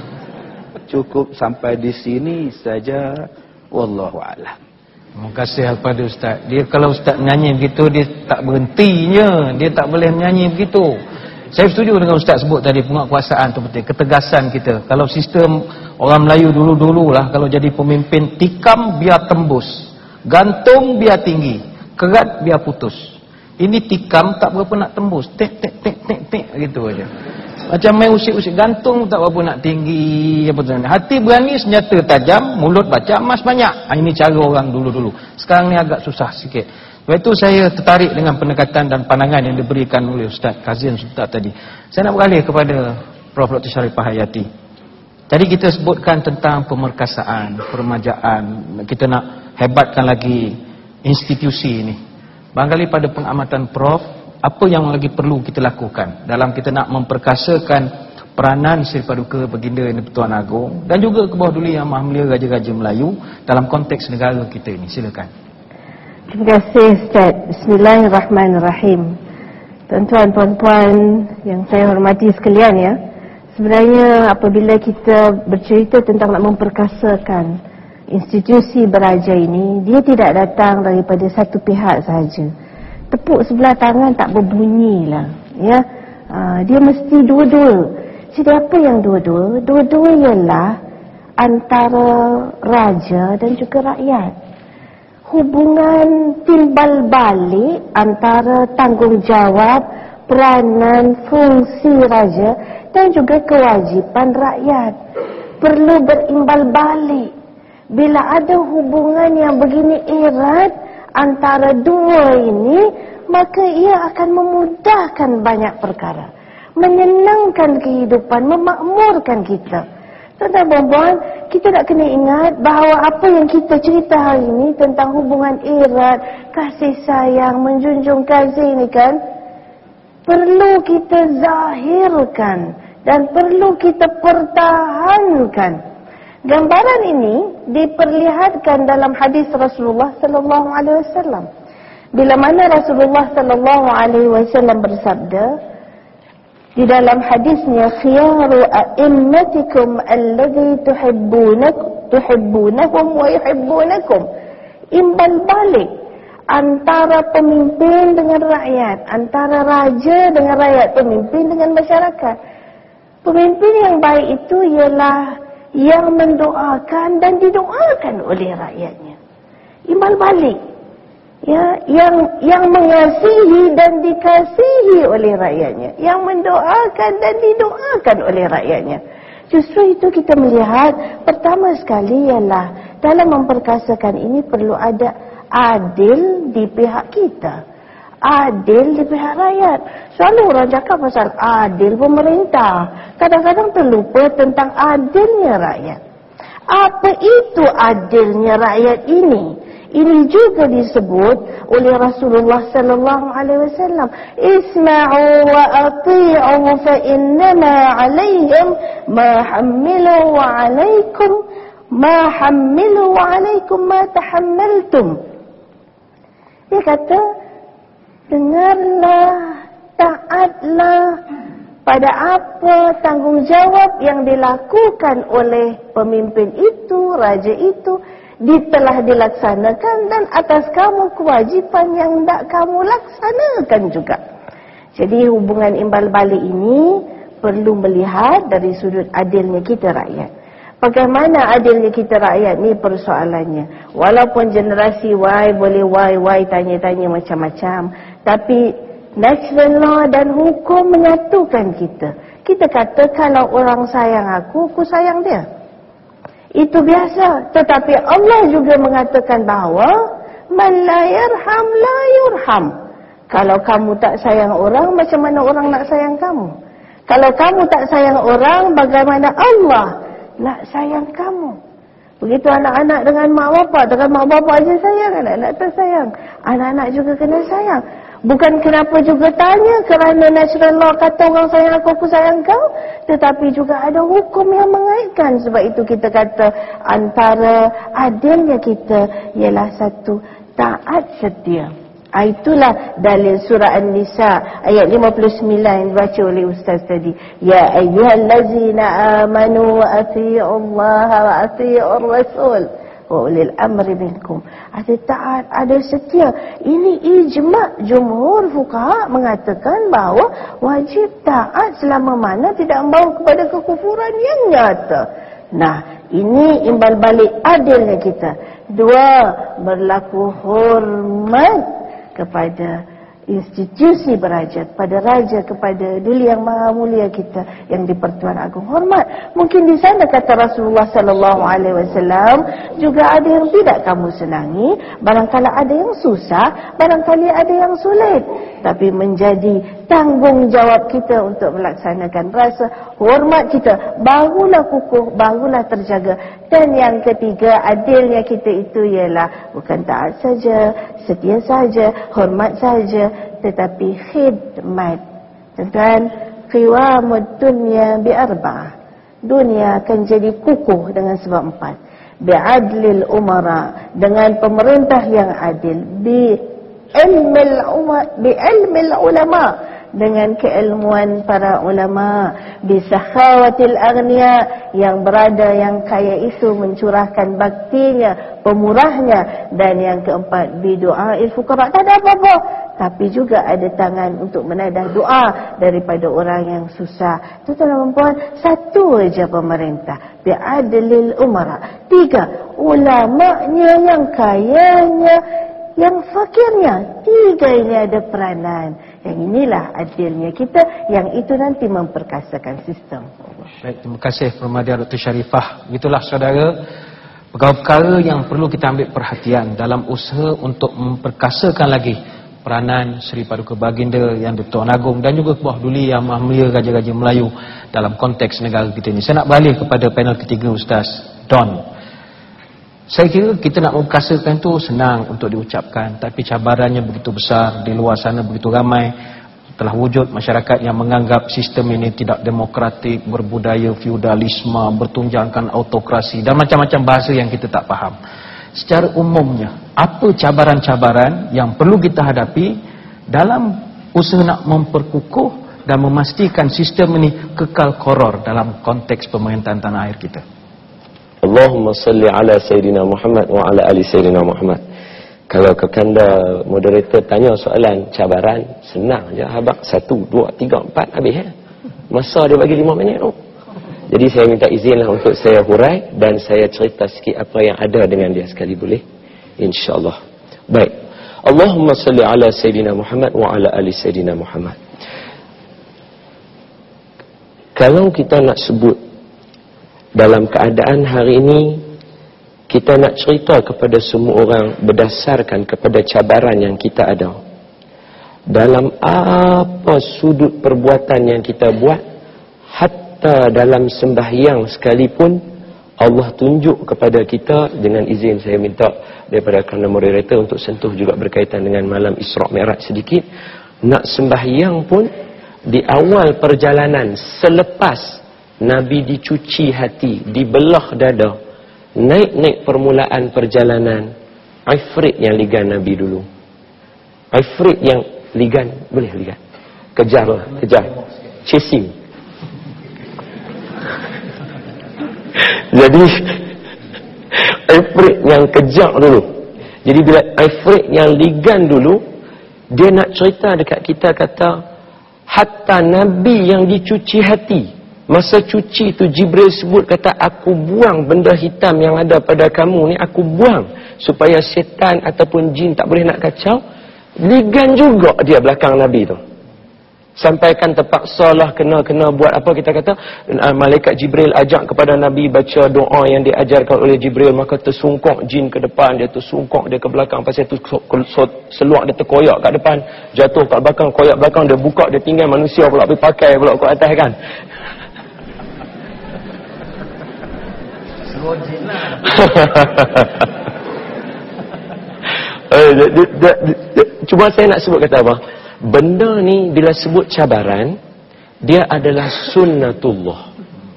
Cukup sampai di sini saja. Wallahu a'lam. Terima kasih kepada Ustaz. Dia kalau Ustaz menyanyi begitu, dia tak berhentinya. Dia tak boleh menyanyi begitu. Saya setuju dengan Ustaz sebut tadi, penguatkuasaan tu penting. Ketegasan kita. Kalau sistem orang Melayu dulu-dulu lah, kalau jadi pemimpin, tikam biar tembus. Gantung biar tinggi. Kerat biar putus. Ini tikam tak berapa nak tembus. Tek, tek, tek, tek, tek. Gitu aja. Macam main usik-usik gantung tak berapa nak tinggi. Apa tu. Hati berani, senjata tajam, mulut baca emas banyak. Ini cara orang dulu-dulu. Sekarang ni agak susah sikit. Sebab itu saya tertarik dengan pendekatan dan pandangan yang diberikan oleh Ustaz Kazim Ustaz tadi. Saya nak beralih kepada Profesor Doktor Sharifah Hayati. Tadi kita sebutkan tentang pemerkasaan, peremajaan. Kita nak hebatkan lagi institusi ini. Barangkali pada pengamatan Prof, apa yang lagi perlu kita lakukan dalam kita nak memperkasakan peranan Sri Paduka Baginda Yang Di-Pertuan Agong dan juga ke bawah dulu Yang Maha Mulia Raja-Raja Melayu dalam konteks negara kita ini. Silakan. Terima kasih Ustaz. Bismillahirrahmanirrahim. Tuan-tuan, puan-puan yang saya hormati sekalian ya. Sebenarnya apabila kita bercerita tentang nak memperkasakan institusi beraja ini, dia tidak datang daripada satu pihak sahaja. Tepuk sebelah tangan tak berbunyi lah ya. Aa, dia mesti dua-dua. Jadi apa yang dua-dua? Dua-dua ialah antara raja dan juga rakyat. Hubungan timbal balik antara tanggungjawab, peranan, fungsi raja dan juga kewajipan rakyat perlu berimbal balik. Bila ada hubungan yang begini erat antara dua ini, maka ia akan memudahkan banyak perkara, menyenangkan kehidupan, memakmurkan kita. Tuan-tuan, puan, kita nak kena ingat bahawa apa yang kita cerita hari ini tentang hubungan erat, kasih sayang, menjunjung kasih ini kan, perlu kita zahirkan dan perlu kita pertahankan. Gambaran ini diperlihatkan dalam hadis Rasulullah sallallahu alaihi wasallam. Bila mana Rasulullah sallallahu alaihi wasallam bersabda di dalam hadisnya, khiyaru a'immatikum alladhi tuhibbunakum tuhibbunahum wa yuhibbunakum. Imbal balik antara pemimpin dengan rakyat, antara raja dengan rakyat, pemimpin dengan masyarakat. Pemimpin yang baik itu ialah yang mendoakan dan didoakan oleh rakyatnya. Imbal balik. Ya, yang yang mengasihi dan dikasihi oleh rakyatnya, yang mendoakan dan didoakan oleh rakyatnya. Justru itu kita melihat pertama sekali ialah dalam memperkasakan ini perlu ada adil di pihak kita. adil di pihak rakyat. Selalu orang cakap pasal adil pemerintah. Kadang-kadang terlupa tentang adilnya rakyat. Apa itu adilnya rakyat ini? Ini juga disebut oleh Rasulullah sallallahu alaihi wasallam, isma'u wa ati'u fa innama 'alaihim ma hammilu wa 'alaikum ma hammilu wa 'alaikum ma tahammaltum. Dia kata, dengarlah, taatlah pada apa tanggungjawab yang dilakukan oleh pemimpin itu, raja itu, telah dilaksanakan, dan atas kamu kewajipan yang tak kamu laksanakan juga. Jadi hubungan imbal balik ini perlu melihat dari sudut adilnya kita rakyat. Bagaimana adilnya kita rakyat ni persoalannya. Walaupun generasi Y boleh Y, Y tanya-tanya macam-macam, tapi natural law dan hukum menyatukan kita. Kita kata kalau orang sayang aku, aku sayang dia. Itu biasa. Tetapi Allah juga mengatakan bahawa man la yarham la yurham. Kalau kamu tak sayang orang, macam mana orang nak sayang kamu? Kalau kamu tak sayang orang, bagaimana Allah nak sayang kamu? Begitu anak-anak dengan mak bapak. Dengan mak bapak aja sayang, anak-anak tak sayang. Anak-anak juga kena sayang. Bukan kenapa juga tanya kerana natural law kata orang sayang aku, aku sayang kau. Tetapi juga ada hukum yang mengaitkan. Sebab itu kita kata antara adilnya kita ialah satu taat setia. Itulah dalil surah An-Nisa ayat lima puluh sembilan yang dibaca oleh Ustaz tadi. Ya ayyuhallazina amanu wa ati'u Allah wa ati'ur Rasul wa ulil amri minkum. Ada taat, ada setia. Ini ijma' jumhur fuqaha mengatakan bahawa wajib taat selama mana tidak membawa kepada kekufuran yang nyata. Nah, ini imbal balik adilnya kita. Dua, berlaku hormat kepada institusi beraja, kepada raja, kepada Duli Yang Maha Mulia kita yang di-Pertuan Agong. Hormat. Mungkin di sana kata Rasulullah sallallahu alaihi wasallam, juga ada yang tidak kamu senangi, barangkali ada yang susah, barangkali ada yang sulit, tapi menjadi tanggungjawab kita untuk melaksanakan rasa hormat kita, barulah kukuh, barulah terjaga. Dan yang ketiga, adilnya kita itu ialah bukan taat saja, setia saja, hormat saja, tetapi khidmat. Tuan-tuan, qiwamud dunya bi'arba'ah. Dunia akan jadi kukuh dengan sebab empat. Bi'adlil umara, dengan pemerintah yang adil. Bi'ilmil umar, bi'ilmil ulama, dengan keilmuan para ulama. Bisakhawatil aghniya, yang berada yang kaya itu mencurahkan baktinya, pemurahnya. Dan yang keempat, bidu'ail fuqara, tak ada apa-apa, tapi juga ada tangan untuk menadah doa daripada orang yang susah. Tuan-tuan dan puan, satu aja pemerintah, bi'adlil umara. Tiga, ulamanya yang kayanya, yang fakirnya. Tiga ini ada peranan. Yang inilah adilnya kita, yang itu nanti memperkasakan sistem. Baik, terima kasih Permadia Doktor Sharifah. Itulah saudara, perkara-perkara yang perlu kita ambil perhatian dalam usaha untuk memperkasakan lagi peranan Seri Paduka Baginda Yang di-Pertuan Agong dan juga Ketua Duli Yang Maha Mulia Raja-Raja Melayu dalam konteks negara kita ini. Saya nak balik kepada panel ketiga, Ustaz Don. Saya kira kita nak memperkasakan itu senang untuk diucapkan, tapi cabarannya begitu besar. Di luar sana begitu ramai, telah wujud masyarakat yang menganggap sistem ini tidak demokratik, berbudaya feudalisme, bertunjangkan autokrasi dan macam-macam bahasa yang kita tak faham. Secara umumnya, apa cabaran-cabaran yang perlu kita hadapi dalam usaha nak memperkukuh dan memastikan sistem ini kekal koror dalam konteks pemerintahan tanah air kita? Allahumma salli ala Sayyidina Muhammad wa ala ali Sayyidina Muhammad. Kalau kekanda moderator tanya soalan cabaran, senang je habaq. Satu, dua, tiga, empat, habis ya. Masa dia bagi lima minit tu. Jadi saya minta izinlah untuk saya hurai dan saya cerita sikit apa yang ada dengan dia sekali, boleh? InsyaAllah. Baik. Allahumma salli ala Sayyidina Muhammad wa ala ali Sayyidina Muhammad. Kalau kita nak sebut dalam keadaan hari ini, kita nak cerita kepada semua orang berdasarkan kepada cabaran yang kita ada. dalam apa sudut perbuatan yang kita buat, hatta dalam sembahyang sekalipun, Allah tunjuk kepada kita, dengan izin saya minta daripada kerana moderator untuk sentuh juga berkaitan dengan malam Isra' Mi'raj sedikit. Nak sembahyang pun di awal perjalanan, selepas Nabi dicuci hati, dibelah dada, naik-naik permulaan perjalanan, Ifrit yang ligan Nabi dulu. Ifrit yang ligan, boleh ligan, kejar lah, kejar, chasing. Jadi Ifrit yang kejar dulu. Jadi bila Ifrit yang ligan dulu, dia nak cerita dekat kita, kata hatta Nabi yang dicuci hati, masa cuci tu Jibril sebut, kata aku buang benda hitam yang ada pada kamu ni, aku buang supaya syaitan ataupun jin tak boleh nak kacau. Ligan juga dia belakang Nabi tu. Sampaikan terpaksa lah kena-kena buat apa kita kata, malaikat Jibril ajak kepada Nabi baca doa yang diajarkan oleh Jibril, maka tersungkok jin ke depan, dia tersungkok dia ke belakang, pasal tu seluar dia terkoyak kat depan, jatuh kat belakang, koyak belakang, dia buka, dia tinggal manusia pula pergi pakai pula kat atas kan. Seluar jin lah. Cuma saya nak sebut kata apa, benda ni bila sebut cabaran, dia adalah sunnatullah.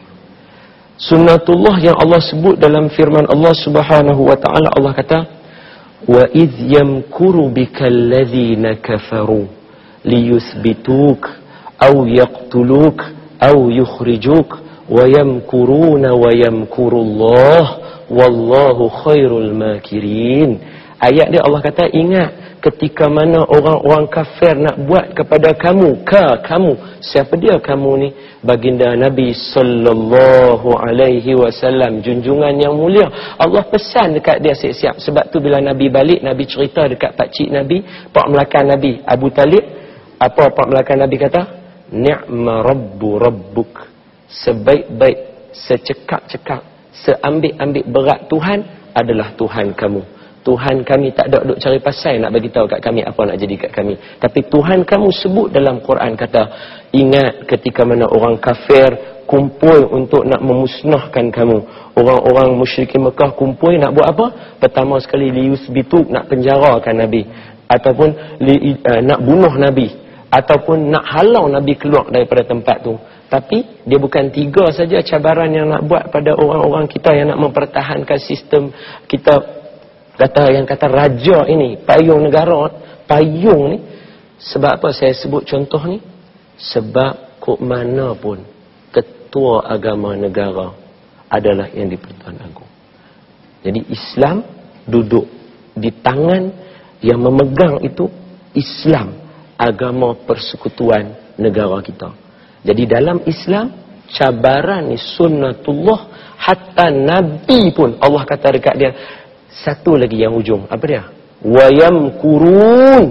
Sunnatullah yang Allah sebut dalam firman Allah Subhanahu wa taala. Allah kata, wa idh yamkuru bikal ladzina kafaru liyuthbituk aw yaqtuluk aw yukhrijuk wa yamkuruna wa yamkurullah wallahu khairul makirin. Ayat dia Allah kata, ingat ketika mana orang-orang kafir nak buat kepada kamu, ka kamu, siapa dia kamu ni? Baginda Nabi sallallahu alaihi wasallam, junjungan yang mulia. Allah pesan dekat dia siap-siap. Sebab tu bila Nabi balik, Nabi cerita dekat pakcik Nabi, pak melakan Nabi Abu Talib. Apa pak melakan Nabi kata? Ni'ma rabbu rabbuk. Sebaik-baik, secekak-cekak, seambik-ambik berat Tuhan adalah Tuhan kamu. Tuhan kami tak ada duk cari pasal nak bagi tahu kat kami apa nak jadi kat kami. Tapi Tuhan kamu sebut dalam Quran, kata, ingat ketika mana orang kafir kumpul untuk nak memusnahkan kamu. Orang-orang musyrikin Mekah kumpul nak buat apa? Pertama sekali liyusbitu, nak penjarakan Nabi, ataupun li, uh, nak bunuh Nabi, ataupun nak halau Nabi keluar daripada tempat tu. Tapi dia bukan tiga saja cabaran yang nak buat pada orang-orang kita yang nak mempertahankan sistem kita. Kata yang kata raja ini, payung negara, payung ni. Sebab apa saya sebut contoh ni? Sebab kok mana pun ketua agama negara adalah yang di-Pertuan Agong. Jadi Islam duduk di tangan yang memegang itu, Islam, agama persekutuan negara kita. Jadi dalam Islam, cabaran ni sunnatullah, hatta Nabi pun Allah kata dekat dia. Satu lagi yang hujung, apa dia? Wayamkurun.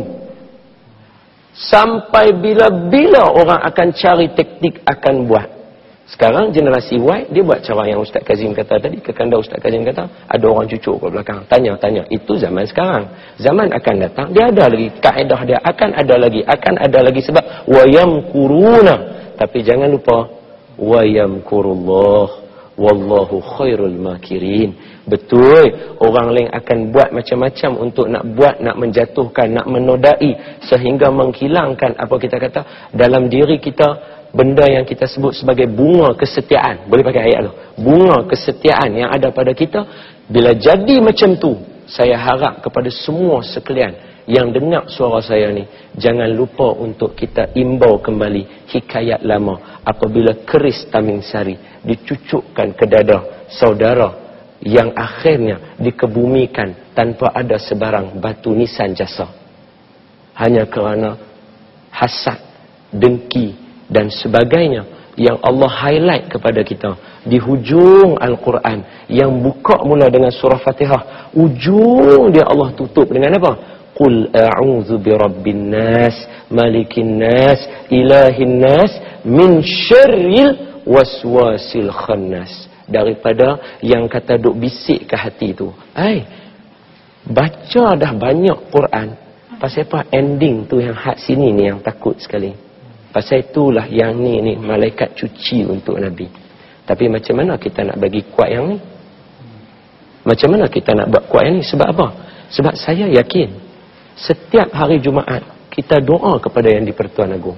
Sampai bila-bila orang akan cari taktik, akan buat. Sekarang generasi Y, dia buat cara yang Ustaz Kazim kata tadi, kekanda Ustaz Kazim kata, ada orang cucuk ke belakang, tanya-tanya. Itu zaman sekarang. Zaman akan datang, dia ada lagi kaedah dia, akan ada lagi, akan ada lagi, sebab wayamkuruna. Tapi jangan lupa, wayamkurullah wallahu khairul makirin. Betul, orang lain akan buat macam-macam untuk nak buat, nak menjatuhkan, nak menodai, sehingga menghilangkan apa kita kata dalam diri kita, benda yang kita sebut sebagai bunga kesetiaan. Boleh pakai ayat tu, bunga kesetiaan yang ada pada kita. Bila jadi macam tu, saya harap kepada semua sekalian yang dengar suara saya ni, jangan lupa untuk kita imbau kembali hikayat lama, apabila keris Taming Sari dicucukkan ke dada saudara yang akhirnya dikebumikan tanpa ada sebarang batu nisan jasa, hanya kerana hasad, dengki dan sebagainya, yang Allah highlight kepada kita di hujung Al-Quran, yang buka mula dengan surah Fatihah, ujung dia Allah tutup dengan apa? Qul a'udzu birabbin nas, malikin nas, ilahin nas, min syarril waswasil khannas. Daripada yang kata duk bisik ke hati tu. Hai, baca dah banyak Quran, Pasal apa? Ending tu yang hak sini ni yang takut sekali. Pasal itulah yang ni ni malaikat cuci untuk Nabi. Tapi macam mana kita nak bagi kuat yang ni? Macam mana kita nak buat kuat yang ni? Sebab apa? Sebab saya yakin setiap hari Jumaat kita doa kepada Yang di-Pertuan Agong.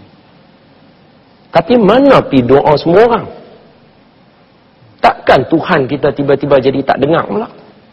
Tapi mana pi doa semua orang? Takkan Tuhan kita tiba-tiba jadi tak dengar pula?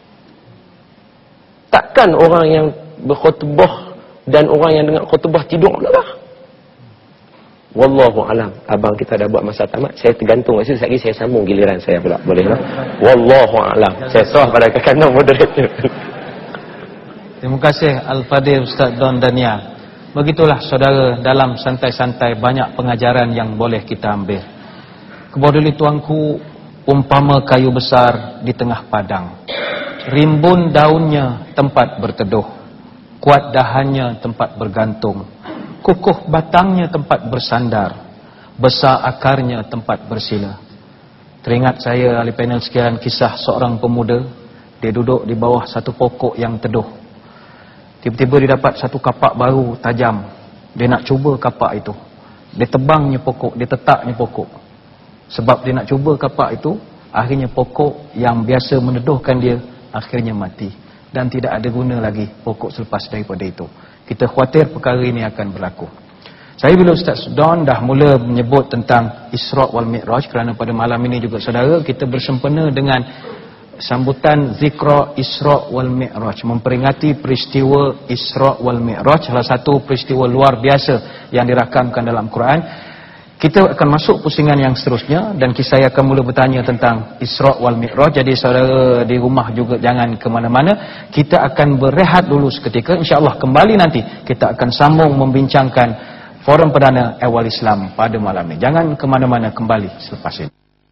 Takkan orang yang berkhutbah dan orang yang dengar khutbah tidur pula lah? Wallahu alam. Abang kita dah buat masa tamat. Saya tergantung kat situ. Sekejap lagi saya sambung giliran saya pula. Boleh lah? Wallahu alam. Saya serah pada kanan moderator. Terima kasih Al-Fadhil Ustaz Don Daniel. Begitulah saudara, dalam santai-santai banyak pengajaran yang boleh kita ambil. Kebodoli tuanku, umpama kayu besar di tengah padang. Rimbun daunnya tempat berteduh. Kuat dahannya tempat bergantung. Kukuh batangnya tempat bersandar. Besar akarnya tempat bersila. Teringat saya ahli panel sekian kisah seorang pemuda. Dia duduk di bawah satu pokok yang teduh. Tiba-tiba dia dapat satu kapak baru tajam. Dia nak cuba kapak itu. Dia tebangnya pokok, dia tetaknya pokok. Sebab dia nak cuba kapak itu, akhirnya pokok yang biasa meneduhkan dia, akhirnya mati. Dan tidak ada guna lagi pokok selepas daripada itu. Kita khawatir perkara ini akan berlaku. Saya bila Ustaz Don dah mula menyebut tentang Isra' wal Mi'raj, kerana pada malam ini juga saudara, kita bersempena dengan sambutan Zikra Isra' wal Mi'raj, memperingati peristiwa Isra' wal Mi'raj, salah satu peristiwa luar biasa yang dirakamkan dalam Quran. Kita akan masuk pusingan yang seterusnya dan saya akan mula bertanya tentang Isra' wal Mi'raj. Jadi saudara di rumah juga jangan ke mana-mana. Kita akan berehat dulu seketika. InsyaAllah kembali nanti kita akan sambung membincangkan Forum Perdana Ehwal Islam pada malam ini. Jangan ke mana-mana, kembali selepas ini.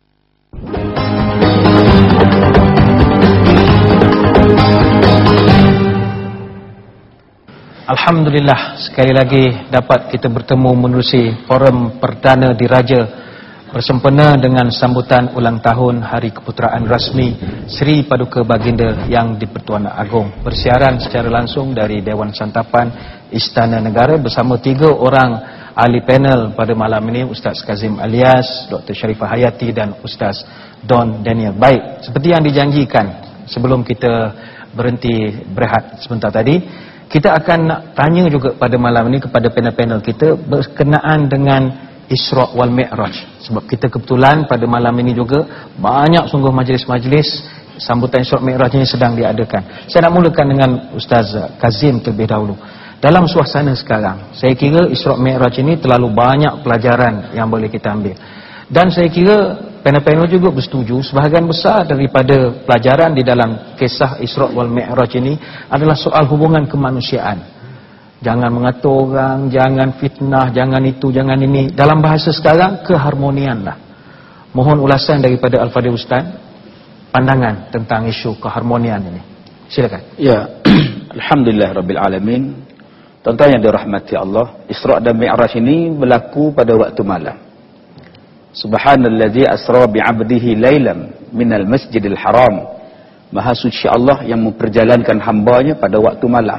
Alhamdulillah, sekali lagi dapat kita bertemu menerusi Forum Perdana Diraja bersempena dengan sambutan ulang tahun Hari Keputeraan Rasmi Seri Paduka Baginda Yang di-Pertuan Agong, bersiaran secara langsung dari Dewan Santapan Istana Negara bersama tiga orang ahli panel pada malam ini, Ustaz Kazim Alias, Doktor Sharifah Hayati dan Ustaz Don Daniel. Baik, seperti yang dijanjikan sebelum kita berhenti berehat sebentar tadi, kita akan nak tanya juga pada malam ini kepada panel-panel kita berkenaan dengan Isra' wal Mi'raj. Sebab kita kebetulan pada malam ini juga banyak sungguh majlis-majlis sambutan Isra' Mi'raj ini sedang diadakan. Saya nak mulakan dengan Ustaz Kazim terlebih dahulu. Dalam suasana sekarang, saya kira Isra' Mi'raj ini terlalu banyak pelajaran yang boleh kita ambil. Dan saya kira panel-panel juga bersetuju sebahagian besar daripada pelajaran di dalam kisah Isra' wal Mi'raj ini adalah soal hubungan kemanusiaan. Jangan mengatur orang, jangan fitnah, jangan itu, jangan ini. Dalam bahasa sekarang, keharmonianlah. Mohon ulasan daripada Al-Fadhil Ustaz, pandangan tentang isu keharmonian ini. Silakan. Ya, Alhamdulillah Rabbil Alamin. Tuan-tuan yang dirahmati Allah, Isra' dan Mi'raj ini berlaku pada waktu malam. Subhanallazi asra bi'abdihi laylan minal masjidil haram. Maha suci Allah yang memperjalankan hambanya pada waktu malam.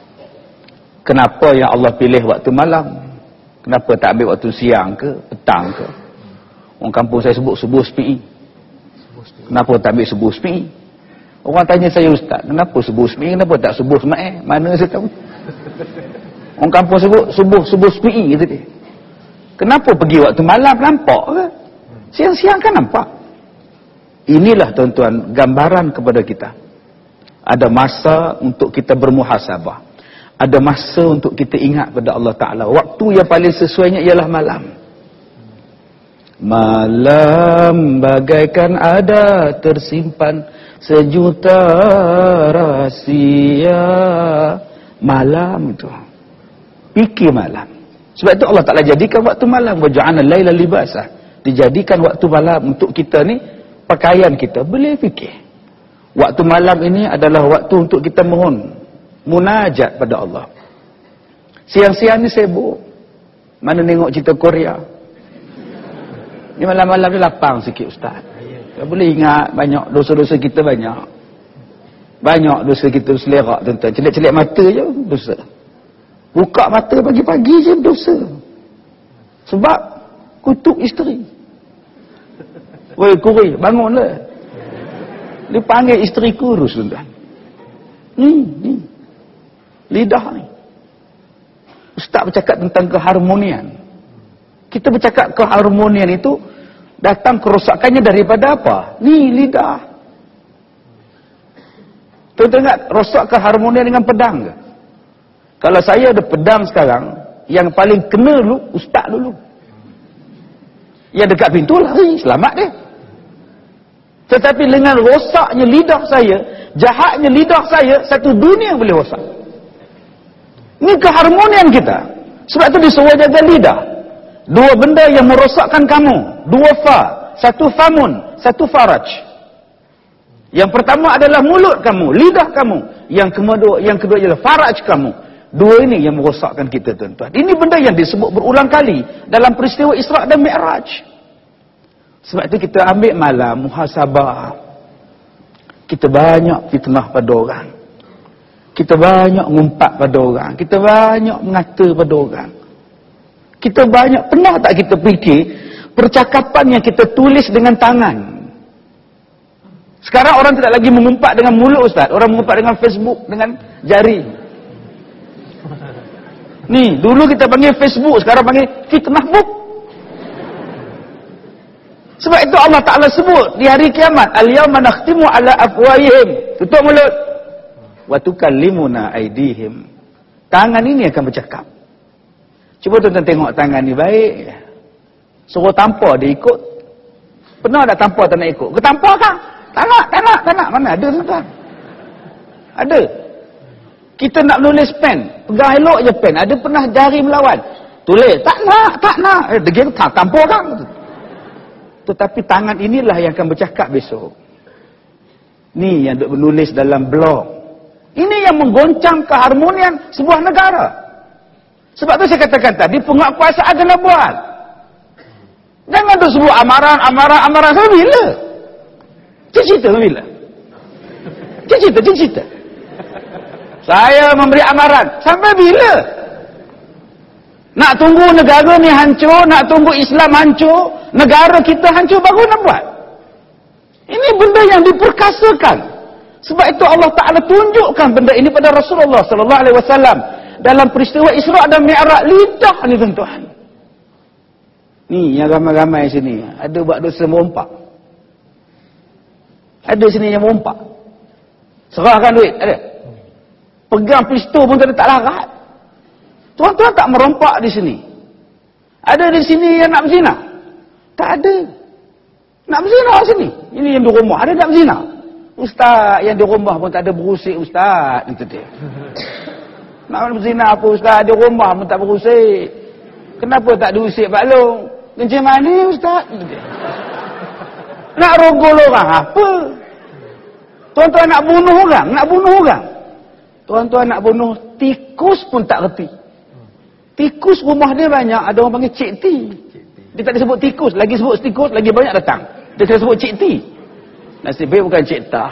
Kenapa yang Allah pilih waktu malam? Kenapa tak ambil waktu siang ke, petang ke? Orang kampung saya sebut subuh sepi. Kenapa tak ambil subuh sepi? Orang tanya saya, Ustaz, kenapa subuh sepi? Kenapa tak subuh sema'i? Mana saya tahu? Orang kampung sebut subuh subuh sepi, kata dia. Kenapa pergi waktu malam? Nampak ke? Siang-siang kan nampak. Inilah tuan-tuan gambaran kepada kita. Ada masa untuk kita bermuhasabah. Ada masa untuk kita ingat pada Allah Ta'ala. Waktu yang paling sesuainya ialah malam. Malam bagaikan ada tersimpan sejuta rahsia. Malam itu. Fikir malam. Sebab itu Allah Ta'ala jadikan waktu malam. Waja'ana layla libasa. Dijadikan waktu malam untuk kita ni, pakaian kita. Boleh fikir. Waktu malam ini adalah waktu untuk kita mohon. Munajat pada Allah. Siang-siang ni sibuk. Mana tengok cerita Korea. Ni malam-malam ni lapang sikit Ustaz. Tak boleh ingat banyak dosa-dosa kita banyak. Banyak dosa kita selerak tuan-tuan. Celik-celik mata je dosa. Buka mata pagi-pagi je berdosa. Sebab kutuk isteri. Woi kuri, bangunlah. Dia panggil isteri kurus, tuan-tuan. Ni, ni. Lidah ni. Ustaz bercakap tentang keharmonian. Kita bercakap keharmonian itu datang kerosakannya daripada apa? Ni, lidah. Tuan-tuan ingat, rosak keharmonian dengan pedang ke? Kalau saya ada pedang sekarang, yang paling kena dulu, ustaz dulu. Yang dekat pintu lari, selamat dia. Tetapi dengan rosaknya lidah saya, jahatnya lidah saya, satu dunia boleh rosak. Ini keharmonian kita. Sebab itu disuruh jaga lidah. Dua benda yang merosakkan kamu. Dua fa. Satu famun, satu faraj. Yang pertama adalah mulut kamu, lidah kamu. Yang kedua, yang kedua adalah faraj kamu. Dua ini yang merosakkan kita, tuan-tuan. Ini benda yang disebut berulang kali dalam peristiwa Isra' dan Mi'raj. Sebab itu kita ambil malam muhasabah. Kita banyak fitnah pada orang. Kita banyak ngumpat pada orang. Kita banyak mengata pada orang. Kita banyak, pernah tak kita fikir percakapan yang kita tulis dengan tangan? Sekarang orang tidak lagi mengumpat dengan mulut, Ustaz. Orang mengumpat dengan Facebook, dengan jari. Ni, dulu kita panggil Facebook, sekarang panggil fitnah book. Sebab itu Allah Ta'ala sebut di hari kiamat, al-yawma nakhtimu ala afwahihim. Tutup mulut. Wa tukallimuna aydihim. Tangan ini akan bercakap. Cuba tuan-tuan tengok tangan ni baik. Suruh tampar dia ikut. Pernah tak tampar tak nak ikut? Ke tampar kan? Tak nak, tak nak, tak nak. Mana ada tuan-tuan? Ada. Kita nak menulis pen, pegang elok je pen. Ada pernah jari melawan. Tulis, tak nak, tak nak. Eh, dia tak tampar kan? Tetapi tangan inilah yang akan bercakap besok. Ni yang duk menulis dalam blog. Ini yang menggoncang keharmonian sebuah negara. Sebab tu saya katakan tadi, penguatkuasaan kena buat. Jangan tu sebut amaran, amaran, amaran. Sampai bila? Cita-cita sampai bila? Cita-cita, cita-cita. Saya memberi amaran. Sampai bila? Nak tunggu negara ni hancur, nak tunggu Islam hancur, negara kita hancur, baru nak buat. Ini benda yang diperkasakan. Sebab itu Allah Ta'ala tunjukkan benda ini pada Rasulullah Sallallahu Alaihi Wasallam dalam peristiwa Isra' dan Mi'raj. Lidah ni tuan-tuan. Ni yang ramai-ramai sini ada buat dosa merompak. Ada sini yang merompak. Serahkan duit, ada. Pegang pistol pun tak ada, tak larat. Tuan-tuan tak merompak di sini. Ada di sini yang nak berzina? Tak ada. Nak berzina sini. Ini yang di rumah. Ada nak berzina? Ustaz yang di rumah pun tak ada berusik, Ustaz. Itu dia. Nak berzina apa, Ustaz? Di rumah pun tak berusik. Kenapa tak diusik Pak Long? Macam mana, Ustaz? Itu dia. Nak rogol orang apa? Tuan-tuan nak bunuh orang? Nak bunuh orang? Tuan-tuan nak bunuh tikus pun tak reti. Tikus rumah dia banyak, ada orang panggil Cik T. Dia tak disebut tikus, lagi sebut tikus, lagi banyak datang. Dia kena sebut Cik T. Nasib baik bukan Cik Ta.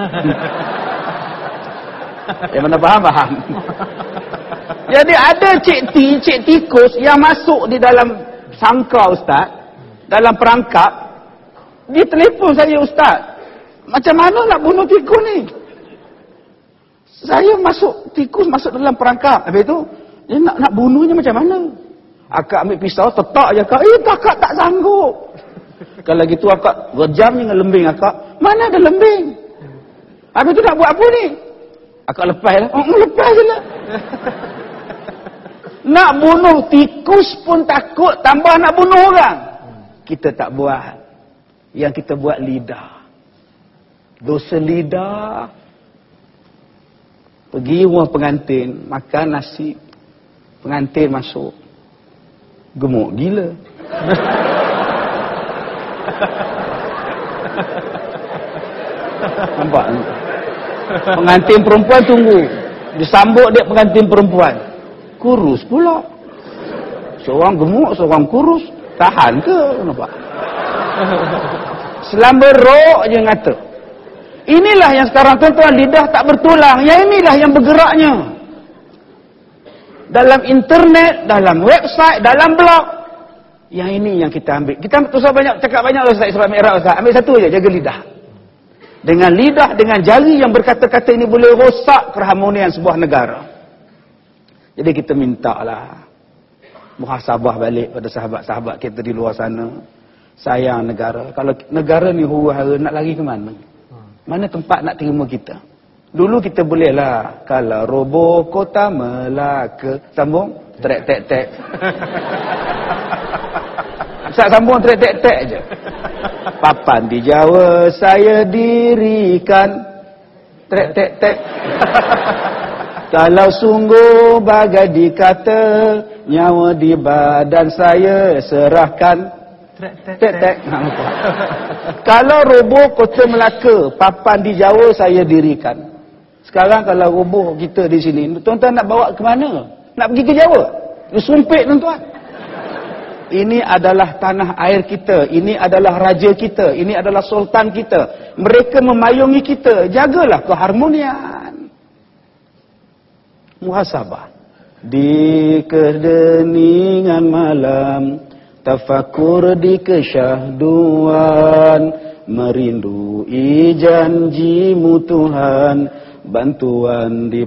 Yang mana faham-faham. Jadi ada Cik T, Cik tikus yang masuk di dalam sangka, Ustaz, dalam perangkap. Dia telefon saya, Ustaz. Macam mana nak bunuh tikus ni? Saya masuk, tikus masuk dalam perangkap. Habis itu, dia nak, nak bunuhnya macam mana? Akak ambil pisau, tetak je akak. Eh, akak tak sanggup. Kalau gitu akak rejam dengan lembing akak. Mana ada lembing? Habis itu nak buat apa ni? Akak lepas lah. Oh, lepas je lah. Nak bunuh tikus pun takut, tambah nak bunuh orang. Kita tak buat. Yang kita buat lidah. Dosa lidah. Pergi rumah pengantin, makan nasi. Pengantin masuk. Gemuk gila. Nampak? Pengantin perempuan tunggu. Disambut dia pengantin perempuan. Kurus pula. Seorang gemuk, seorang kurus. Tahan ke? Nampak? Selamba roh je ngata. Inilah yang sekarang tuan-tuan, lidah tak bertulang. Yang inilah yang bergeraknya. dalam internet, dalam website, dalam blog. Yang ini yang kita ambil. Kita tu banyak cakap banyak Ustaz Isra Mi'raj Ustaz. Ambil satu je, jaga lidah. Dengan lidah, dengan jari yang berkata-kata ini boleh rosak keharmonian sebuah negara. Jadi kita mintalah muhasabah balik pada sahabat-sahabat kita di luar sana. Sayang negara. Kalau negara ni huru-hara, nak lari ke mana? Mana tempat nak terima kita? Dulu kita bolehlah. Kalau roboh kota Melaka. Sambung. Trek-tek-tek. Ustaz sambung trek-tek-tek je. Papan di Jawa saya dirikan. Trek-tek-tek. Kalau sungguh bagai dikata, nyawa di badan saya serahkan. Tek-tek. Kalau roboh kota Melaka, papan di Jawa saya dirikan. Sekarang kalau roboh kita di sini, tuan-tuan nak bawa ke mana? Nak pergi ke Jawa? Disumpit tuan-tuan. Ini adalah tanah air kita. Ini adalah raja kita. Ini adalah sultan kita. Mereka memayungi kita. Jagalah keharmonian. Muhasabah. Di keheningan malam, tafakur di kesyahduan, merindui janjimu Tuhan, bantuan di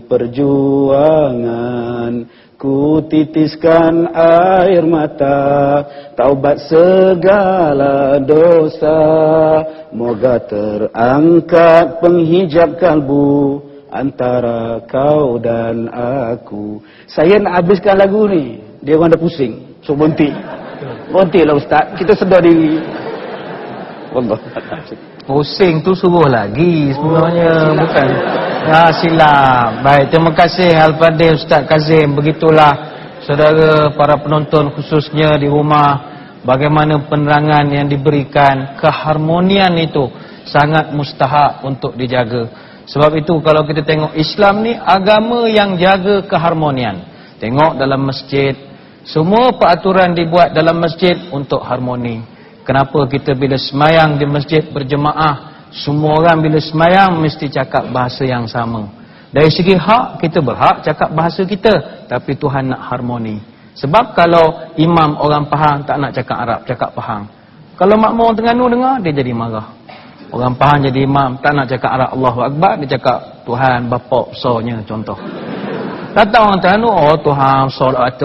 perjuangan. Ku titiskan air mata, taubat segala dosa, moga terangkat penghijab kalbu antara kau dan aku. Saya nak habiskan lagu ni, dia orang dah pusing. So berhenti. Berhentilah Ustaz, kita sedar diri. Allah. Pusing tu suruh lagi sebenarnya, bukan. Ha, silap. Baik, terima kasih Al-Fadhil Ustaz Kazim. Begitulah saudara para penonton khususnya di rumah, bagaimana penerangan yang diberikan, keharmonian itu sangat mustahak untuk dijaga. Sebab itu kalau kita tengok Islam ni agama yang jaga keharmonian. Tengok dalam masjid, semua peraturan dibuat dalam masjid untuk harmoni. Kenapa kita bila semayang di masjid berjemaah, semua orang bila semayang mesti cakap bahasa yang sama. Dari segi hak, kita berhak cakap bahasa kita, tapi Tuhan nak harmoni. Sebab kalau imam orang Pahang tak nak cakap Arab, cakap Pahang. Kalau makmum orang Terengganu dengar, dia jadi marah. Orang Pahang jadi imam, tak nak cakap Arab Allahu Akbar, dia cakap Tuhan Bapa besarnya contoh. Datang orang Terengganu, oh Tuhan besar tu.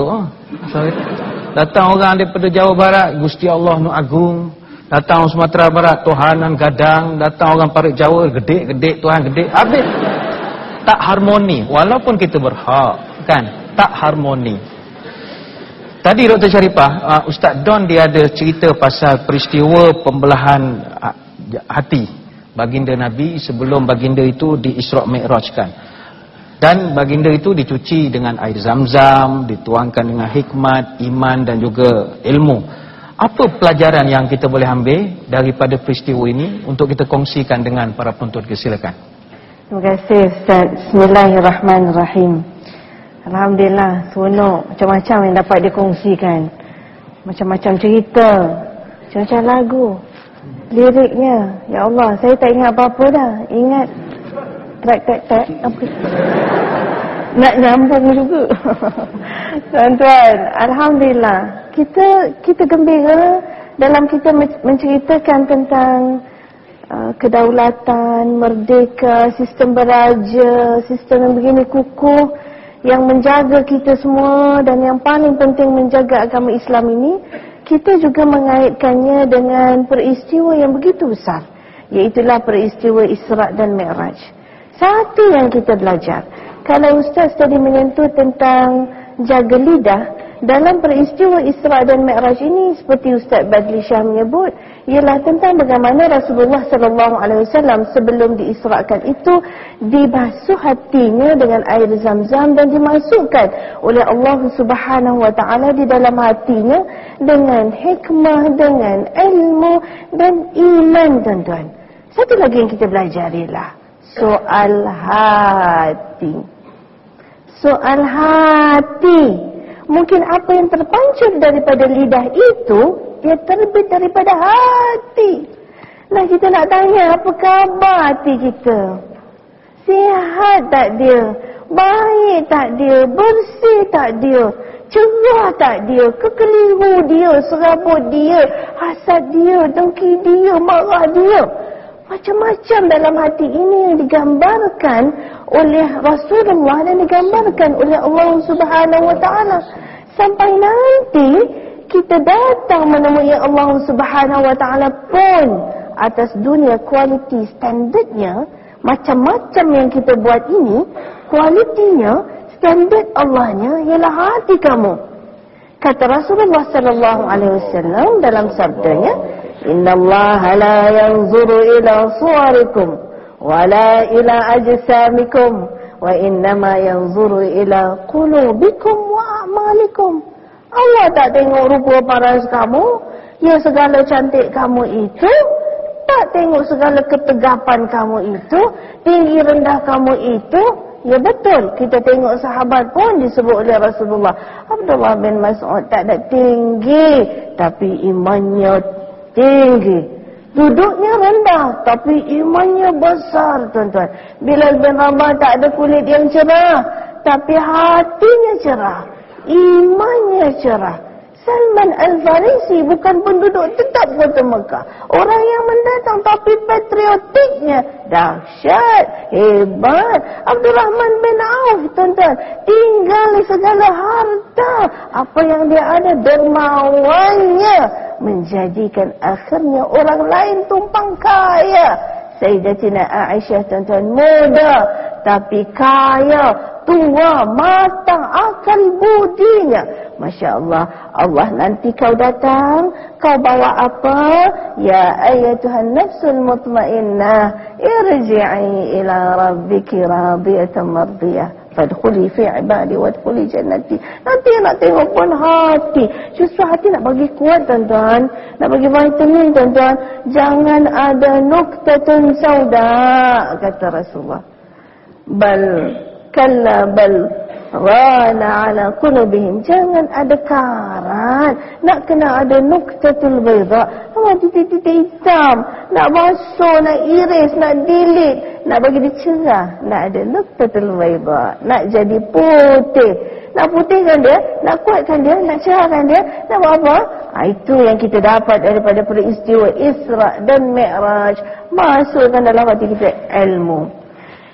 Datang orang daripada Jawa Barat, Gusti Allah nu agung. Datang orang Sumatera Barat, Tuhan nan gadang. Datang orang Parit Jawa, gede-gede Tuhan gede. Habis tak harmoni, walaupun kita berhak, kan? Tak harmoni. Tadi Doktor Sharifah, uh, Ustaz Don dia ada cerita pasal peristiwa pembelahan uh, hati baginda Nabi sebelum baginda itu di Isra' Mi'rajkan. Dan baginda itu dicuci dengan air zam-zam, dituangkan dengan hikmat, iman dan juga ilmu. Apa pelajaran yang kita boleh ambil daripada peristiwa ini untuk kita kongsikan dengan para penonton? Silakan. Terima kasih Ustaz. Bismillahirrahmanirrahim. Alhamdulillah, seronok macam-macam yang dapat dikongsikan. Macam-macam cerita, macam-macam lagu, liriknya. Ya Allah, saya tak ingat apa-apa dah. Ingat trek-trek-trek apa? Nak nyambung juga. Tuan-tuan, alhamdulillah, kita kita gembira dalam kita menceritakan tentang uh, kedaulatan, merdeka, sistem beraja, sistem yang begini kukuh yang menjaga kita semua, dan yang paling penting menjaga agama Islam ini. Kita juga mengaitkannya dengan peristiwa yang begitu besar, iaitulah peristiwa Isra' dan Mi'raj. Satu yang kita belajar, kalau Ustaz tadi menyentuh tentang jaga lidah, dalam peristiwa Isra' dan Mi'raj ini, seperti Ustaz Badli Shah menyebut, ialah tentang bagaimana Rasulullah sallallahu alaihi wasallam sebelum diisrakan itu dibasuh hatinya dengan air zam-zam dan dimasukkan oleh Allah Subhanahu wa taala di dalam hatinya dengan hikmah, dengan ilmu dan iman, tuan-tuan. Satu lagi yang kita belajar ialah soal hati. Soal hati. Mungkin apa yang terpancar daripada lidah itu, ia terbit daripada hati. Nah, kita nak tanya, apa khabar hati kita? Sihat tak dia? Baik cantik tak dia, bersih tak dia, cerah tak dia, kekeliru dia, serabut dia, hasad dia, dengki dia, marah dia. Macam-macam dalam hati ini yang digambarkan oleh Rasulullah dan digambarkan oleh Allah Subhanahu Wa Taala. Sampai nanti kita datang menemui Allah Subhanahu Wa Taala pun atas dunia kualiti standardnya, macam-macam yang kita buat ini, kualitinya, standard Allahnya ialah hati kamu. Kata Rasulullah sallallahu alaihi wasallam dalam sabdanya, "Innallaha la yanzuru ila suwarikum wala ila ajsamikum wa innama yanzuru ila qulubikum wa a'malikum." Allah tak tengok rupa paras kamu, ya segala cantik kamu itu, tak tengok segala ketegapan kamu itu, tinggi rendah kamu itu. Ya betul, kita tengok sahabat pun disebut oleh Rasulullah. Abdullah bin Mas'ud tak ada tinggi, tapi imannya tinggi. Duduknya rendah, tapi imannya besar, tuan-tuan. Bilal bin Rabah tak ada kulit yang cerah, tapi hatinya cerah, imannya cerah. Salman Al-Farisi bukan penduduk tetap kota Mekah, orang yang mendatang, tapi patriotiknya dahsyat, hebat. Abdurrahman bin Auf, tuan-tuan, tinggal segala harta, apa yang dia ada, dermawannya menjadikan akhirnya orang lain tumpang kaya. Sayyidatina Aisyah, tuan-tuan, muda tapi kaya, tua, matang, akal budinya. Masya Allah. Allah nanti kau datang, kau bawa apa? Ya ayyatuhan nafsul mutmainnah, irji'i ila rabbiki radiyatan mardiyah, fadkhuli fi ibadi wadkhuli jannati. Nanti nak tengok pun hati. Justru hati nak bagi kuat, tuan-tuan, nak bagi vitamin, tuan-tuan. Jangan ada nuktatun sauda, kata Rasulullah. Bal kalla bal rana ala qulubihim. Jangan ada karat, nak kena ada nuktatul bayda, nak titik-titik hitam, nak basuh, nak iris, nak delete, nak bagi dia cerah. Nak ada nuktatul bayda, nak jadi putih, nak putihkan dia, nak kuatkan dia, nak cerahkan dia, nak buat apa? Ha, itu yang kita dapat daripada peristiwa Isra dan Mi'raj. Masukkan dalam hati kita ilmu.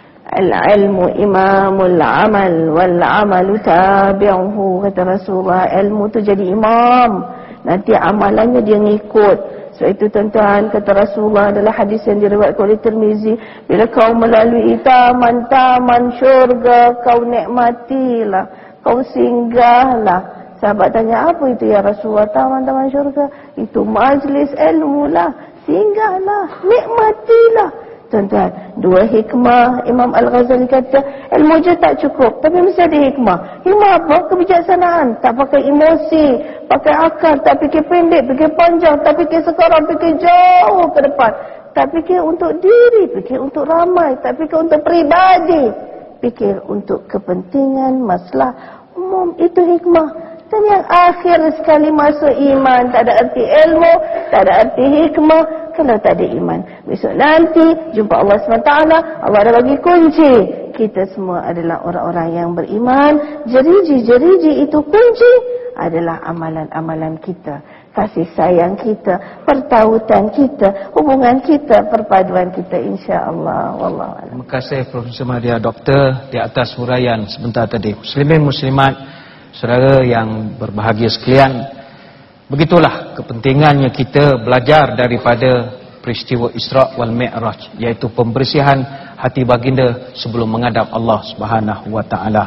Al-ilmu imamul amal wal-amalu tabi'uhu, kata Rasulullah. Ilmu tu jadi imam, nanti amalannya dia ngikut. Sebab itu, tuan-tuan, kata Rasulullah adalah hadis yang diriwayatkan oleh Tirmizi, bila kau melalui taman-taman syurga, kau nikmatilah, kau singgahlah. Sahabat tanya, apa itu ya Rasulullah? Taman-taman syurga itu majlis ilmu lah, singgahlah, nikmatilah. Tuan-tuan, dua hikmah. Imam Al-Ghazali kata, ilmu je tak cukup, tapi mesti ada hikmah. Hikmah apa? Kebijaksanaan. Tak pakai emosi, pakai akal, tak fikir pendek, fikir panjang, tak fikir sekarang, fikir jauh ke depan. Tak fikir untuk diri, fikir untuk ramai, tak fikir untuk peribadi, fikir untuk kepentingan, masalah umum. Itu hikmah. Dan yang akhir sekali masuk iman, tak ada arti ilmu, tak ada arti hikmah kalau tak ada iman. Besok nanti jumpa Allah subhanahu wa taala, Allah ada bagi kunci. Kita semua adalah orang-orang yang beriman. Jeriji-jeriji itu kunci adalah amalan-amalan kita, kasih sayang kita, pertautan kita, hubungan kita, perpaduan kita, insya-Allah. Wallahu a'lam. Terima kasih Profesor Madia Doktor di atas huraian sebentar tadi. Muslimin muslimat, saudara yang berbahagia sekalian, begitulah kepentingannya kita belajar daripada peristiwa Isra wal Mi'raj, iaitu pembersihan hati baginda sebelum menghadap Allah Subhanahu wa taala.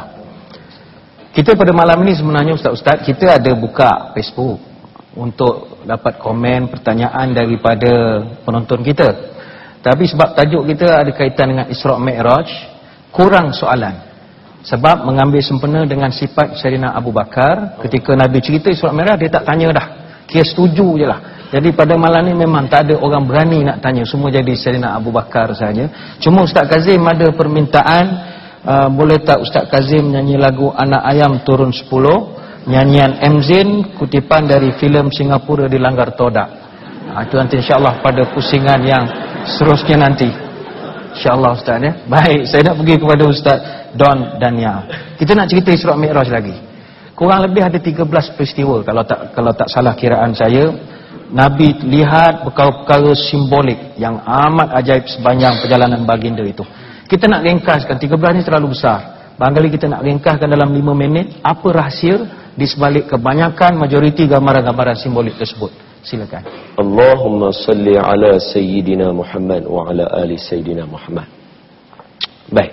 Kita pada malam ini sebenarnya ustaz-ustaz, kita ada buka Facebook untuk dapat komen pertanyaan daripada penonton kita. Tapi sebab tajuk kita ada kaitan dengan Isra Mi'raj, kurang soalan. Sebab mengambil sempena dengan sifat Sayyidina Abu Bakar, ketika Nabi cerita Isra Mi'raj, dia tak tanya dah, kira setuju je lah. Jadi pada malam ni memang tak ada orang berani nak tanya, semua jadi Sayyidina Abu Bakar saja. Cuma Ustaz Kazim ada permintaan, uh, boleh tak Ustaz Kazim nyanyi lagu Anak Ayam Turun sepuluh, nyanyian M Zin, kutipan dari filem Singapura Dilanggar Todak. Ha, itu nanti insyaAllah pada pusingan yang seterusnya nanti. InsyaAllah Ustaz ya. Baik, saya nak pergi kepada Ustaz Don Dania. Kita nak cerita Isra' Mi'raj lagi. Kurang lebih ada tiga belas peristiwa kalau tak kalau tak salah kiraan saya. Nabi lihat perkara-perkara simbolik yang amat ajaib sepanjang perjalanan baginda itu. Kita nak ringkaskan, tiga belas ni terlalu besar. Barangkali kita nak ringkaskan dalam lima minit apa rahsia di sebalik kebanyakan majoriti gambaran-gambaran simbolik tersebut. Silakan. Allahumma salli ala Sayyidina Muhammad wa ala ali Sayyidina Muhammad. Baik.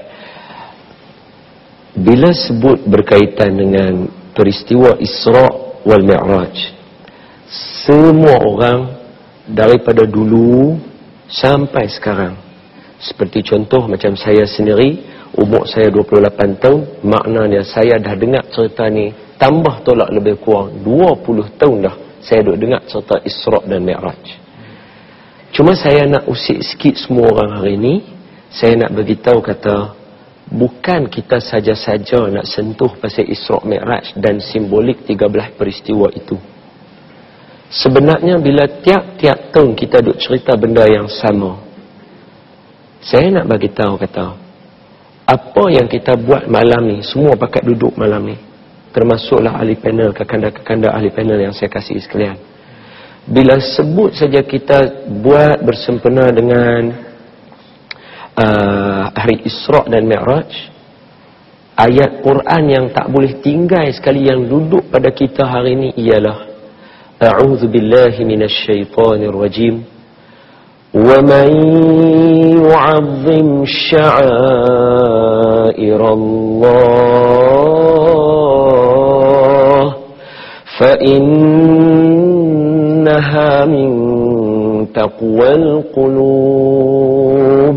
Bila sebut berkaitan dengan peristiwa Isra' wal Mi'raj, semua orang daripada dulu sampai sekarang, seperti contoh macam saya sendiri, umur saya dua puluh lapan tahun, maknanya saya dah dengar cerita ni, tambah tolak lebih kurang dua puluh tahun dah saya duk dengar cerita Isra' dan Mi'raj. Cuma saya nak usik sikit semua orang hari ni, saya nak beritahu kata, bukan kita saja-saja nak sentuh pasal Isra' Mi'raj dan simbolik tiga belas peristiwa itu. Sebenarnya bila tiap-tiap tahun kita duk cerita benda yang sama, saya nak bagi tahu kata, apa yang kita buat malam ni, semua pakat duduk malam ni, termasuklah ahli panel, kekanda-kekanda ahli panel yang saya kasih sekalian. Bila sebut saja kita buat bersempena dengan uh, hari Isra' dan Mi'raj, ayat Quran yang tak boleh tinggal sekali yang duduk pada kita hari ini ialah A'udzu billahi minasy syaithanir rajim. Wa man yu'azzim sya'airallah fa innaha min taqwal qulub.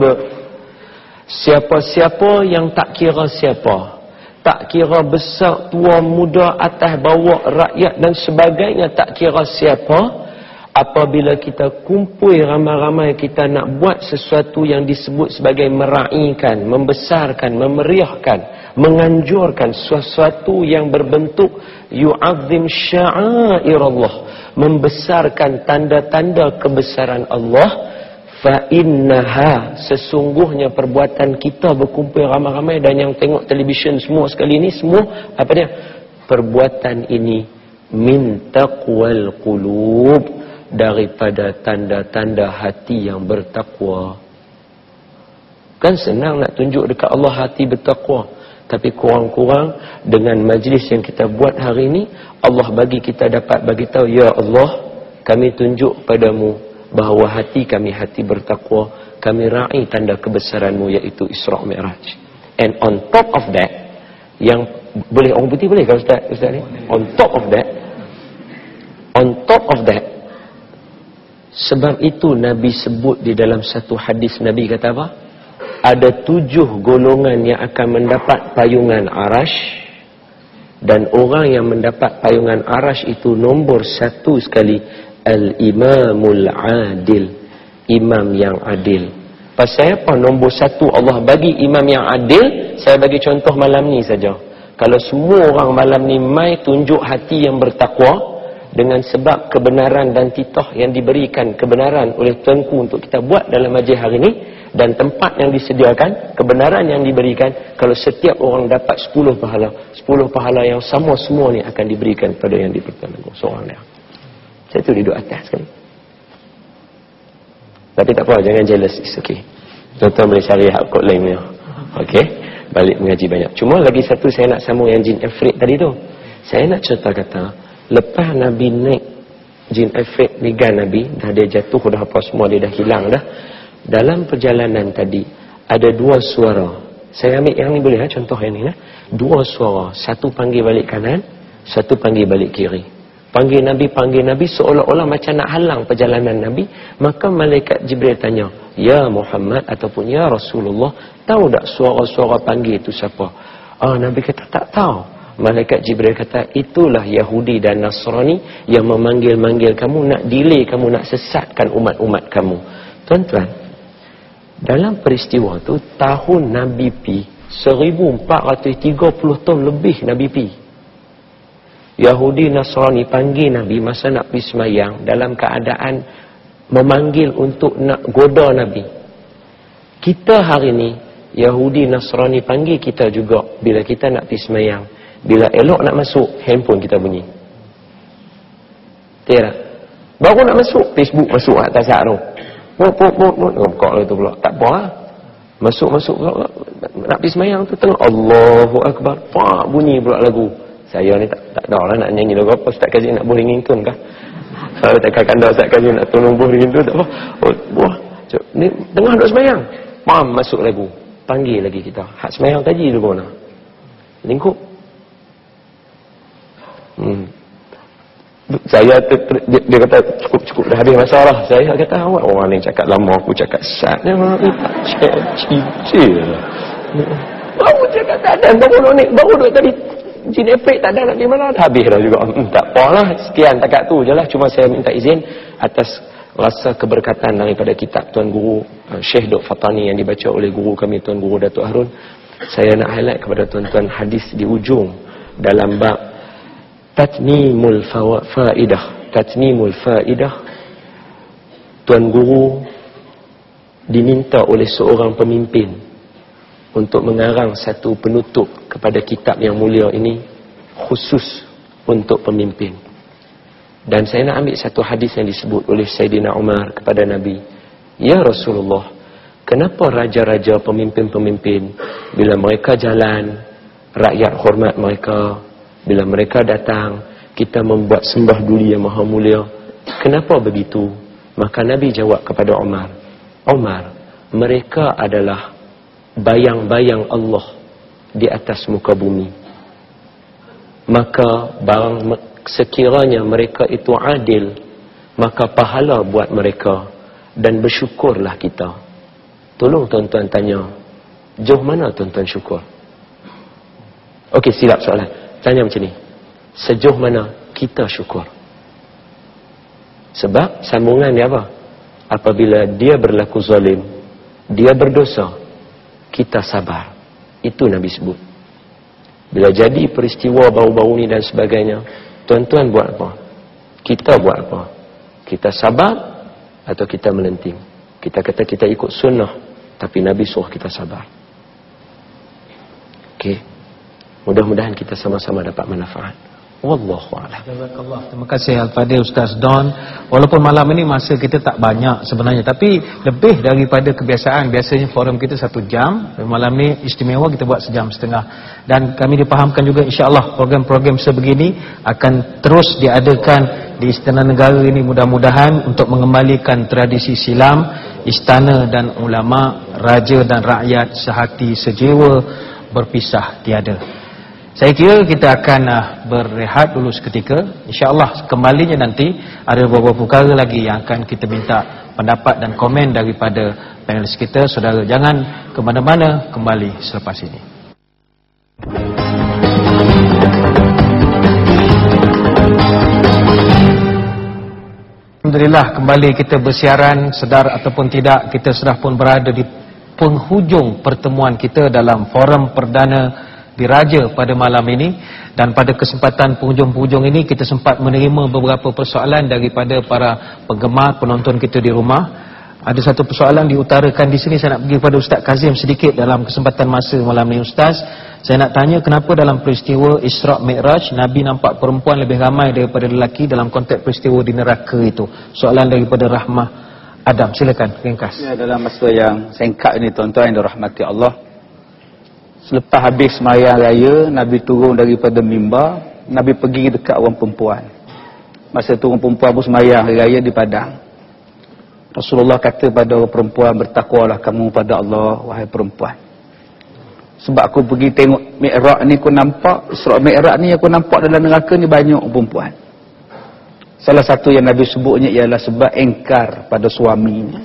Siapa-siapa yang tak kira siapa, tak kira besar, tua, muda, atas, bawah, rakyat dan sebagainya, tak kira siapa, apabila kita kumpul ramai-ramai kita nak buat sesuatu yang disebut sebagai meraihkan, membesarkan, memeriahkan, menganjurkan sesuatu yang berbentuk yu'azzim sya'airallah, membesarkan tanda-tanda kebesaran Allah, fa innaha, sesungguhnya perbuatan kita berkumpul ramai-ramai dan yang tengok televisyen semua sekali ni, semua apa dia? Perbuatan ini min taqwal qulub, daripada tanda-tanda hati yang bertakwa. Kan senang nak tunjuk dekat Allah hati bertakwa, tapi kurang-kurang dengan majlis yang kita buat hari ini, Allah bagi kita dapat bagi tahu, ya Allah, kami tunjuk padamu bahawa hati kami hati bertakwa, kami raih tanda kebesaranmu, iaitu Isra' Mi'raj. And on top of that, yang boleh orang putih boleh kan Ustaz, Ustaz ni? On top of that, on top of that, sebab itu Nabi sebut di dalam satu hadis, Nabi kata apa? Ada tujuh golongan yang akan mendapat payungan Arash, dan orang yang mendapat payungan Arash itu nombor satu sekali, Al-Imamul Adil, imam yang adil. Pasal apa nombor satu Allah bagi imam yang adil? Saya bagi contoh malam ni saja. Kalau semua orang malam ni mai tunjuk hati yang bertakwa, dengan sebab kebenaran dan titah yang diberikan kebenaran oleh Tuanku untuk kita buat dalam majlis hari ini, dan tempat yang disediakan, kebenaran yang diberikan, kalau setiap orang dapat sepuluh pahala, sepuluh pahala yang sama semua ni akan diberikan pada yang dipertandingkan seorang dia. Saya tu duduk atas sekali. Tapi tak apa, jangan jealous, it's okay. Tuan-tuan boleh cari hak kod lain punya. Okay, balik mengaji banyak. Cuma lagi satu saya nak sambung yang jin Ifrit tadi tu. Saya nak cerita kata, lepas Nabi naik jin Ifrit ni, gan Nabi dah, dia jatuh dah apa semua, dia dah hilang dah. Dalam perjalanan tadi ada dua suara. Saya ambil yang ni boleh ha? Contoh yang ni lah. Dua suara, satu panggil balik kanan, satu panggil balik kiri. Panggil Nabi, panggil Nabi seolah-olah macam nak halang perjalanan Nabi. Maka malaikat Jibril tanya, ya Muhammad ataupun ya Rasulullah, tahu tak suara-suara panggil itu siapa? Ah, Nabi kata tak tahu. Malaikat Jibril kata, itulah Yahudi dan Nasrani yang memanggil-manggil kamu, nak delay kamu, nak sesatkan umat-umat kamu. Tuan-tuan, dalam peristiwa tu tahun Nabi pi seribu empat ratus tiga puluh tahun lebih Nabi pi. Yahudi Nasrani panggil Nabi masa nak pergi semayang dalam keadaan memanggil untuk nak goda Nabi. Kita hari ni, Yahudi, Nasrani panggil kita juga bila kita nak pergi semayang. Bila elok nak masuk, handphone kita bunyi. Tidak. Baru nak masuk, Facebook masuk atas saat tu. Mut, mut, mut, mut. Oh, buka lah tu pula. Tak apa lah. Masuk, masuk pula. Nak pergi semayang tu tengok. Allahu Akbar. Pak, bunyi pula lagu. Saya ni tak tak tahu lah nak nyanyi lagu apa. Ustaz Kazim nak buh ringtone kah? Kalau tak kandang Ustaz Kazim nak tolong buh ringtone tak apa. Oh, buah. Ni tengah duduk semayang. Pam, masuk lagu. Panggil lagi kita. Hak semayang tadi tu mana? Lingkup. Hmm. Saya ter, ter, dia, dia kata cukup-cukup dah habis masalah. Saya kata awak orang ni cakap lama, aku cakap sat. Dia orang ni tak cicil. Baru cakap tak ada. Baru ni, baru duduk tadi. Jin efek tak ada nak di mana. Habis dah juga. Hmm, tak apalah. Sekian takat tu je lah. Cuma saya minta izin atas rasa keberkatan daripada kitab Tuan Guru Syekh Dok Fatani yang dibaca oleh guru kami Tuan Guru Datuk Harun. Saya nak highlight kepada tuan-tuan hadis di ujung dalam bab Tatmimul Faidah. Tatmimul Faidah. Tuan Guru diminta oleh seorang pemimpin untuk mengarang satu penutup kepada kitab yang mulia ini khusus untuk pemimpin. Dan saya nak ambil satu hadis yang disebut oleh Sayyidina Umar kepada Nabi. Ya Rasulullah, kenapa raja-raja, pemimpin-pemimpin bila mereka jalan, rakyat hormat mereka, bila mereka datang, kita membuat sembah duli yang maha mulia. Kenapa begitu? Maka Nabi jawab kepada Umar, Umar, mereka adalah bayang-bayang Allah di atas muka bumi. Maka barang sekiranya mereka itu adil, maka pahala buat mereka dan bersyukurlah kita. Tolong tuan-tuan tanya, jauh mana tuan-tuan syukur? Okey, silap soalan. Tanya macam ni. Sejauh mana kita syukur? Sebab sambungan dia apa? Apabila dia berlaku zalim, dia berdosa, kita sabar. Itu Nabi sebut. Bila jadi peristiwa bau-bau ni dan sebagainya, tuan-tuan buat apa? Kita buat apa? Kita sabar atau kita melenting? Kita kata kita ikut sunnah, tapi Nabi suruh kita sabar. Okey. Mudah-mudahan kita sama-sama dapat manfaat. Wallahu a'lam. Jazakallah. Terima kasih Al-Fadhil Ustaz Don. Walaupun malam ini masa kita tak banyak sebenarnya, tapi lebih daripada kebiasaan. Biasanya forum kita satu jam. Malam ni istimewa kita buat sejam setengah. Dan kami dipahamkan juga insya-Allah program-program sebegini akan terus diadakan di Istana Negara ini, mudah-mudahan untuk mengembalikan tradisi silam, istana dan ulama, raja dan rakyat sehati sejiwa, berpisah tiada. Saya kira kita akan uh, berehat dulu seketika. InsyaAllah kembalinya nanti ada beberapa perkara lagi yang akan kita minta pendapat dan komen daripada panelis kita. Saudara jangan ke mana-mana, kembali selepas ini. Alhamdulillah, kembali kita bersiaran. Sedar ataupun tidak, kita sudah pun berada di penghujung pertemuan kita dalam forum perdana diraja pada malam ini. Dan pada kesempatan penghujung-penghujung ini kita sempat menerima beberapa persoalan daripada para penggemar, penonton kita di rumah. Ada satu persoalan diutarakan di sini. Saya nak pergi kepada Ustaz Kazim sedikit dalam kesempatan masa malam ini. Ustaz, saya nak tanya kenapa dalam peristiwa Isra' Mi'raj Nabi nampak perempuan lebih ramai daripada lelaki dalam konteks peristiwa di neraka itu? Soalan daripada Rahmah Adam. Silakan ringkas. Ya, dalam masa yang singkat ini tuan-tuan yang dirahmati Allah, selepas habis sembahyang raya, Nabi turun daripada mimbar, Nabi pergi dekat orang perempuan. Masa tu orang perempuan pun sembahyang hari raya di padang. Rasulullah kata pada orang perempuan, bertakwalah kamu pada Allah, wahai perempuan. Sebab aku pergi tengok Mi'raj ni, aku nampak Isra' Mi'raj ni, aku nampak dalam neraka ni banyak orang perempuan. Salah satu yang Nabi sebutnya ialah sebab engkar pada suaminya.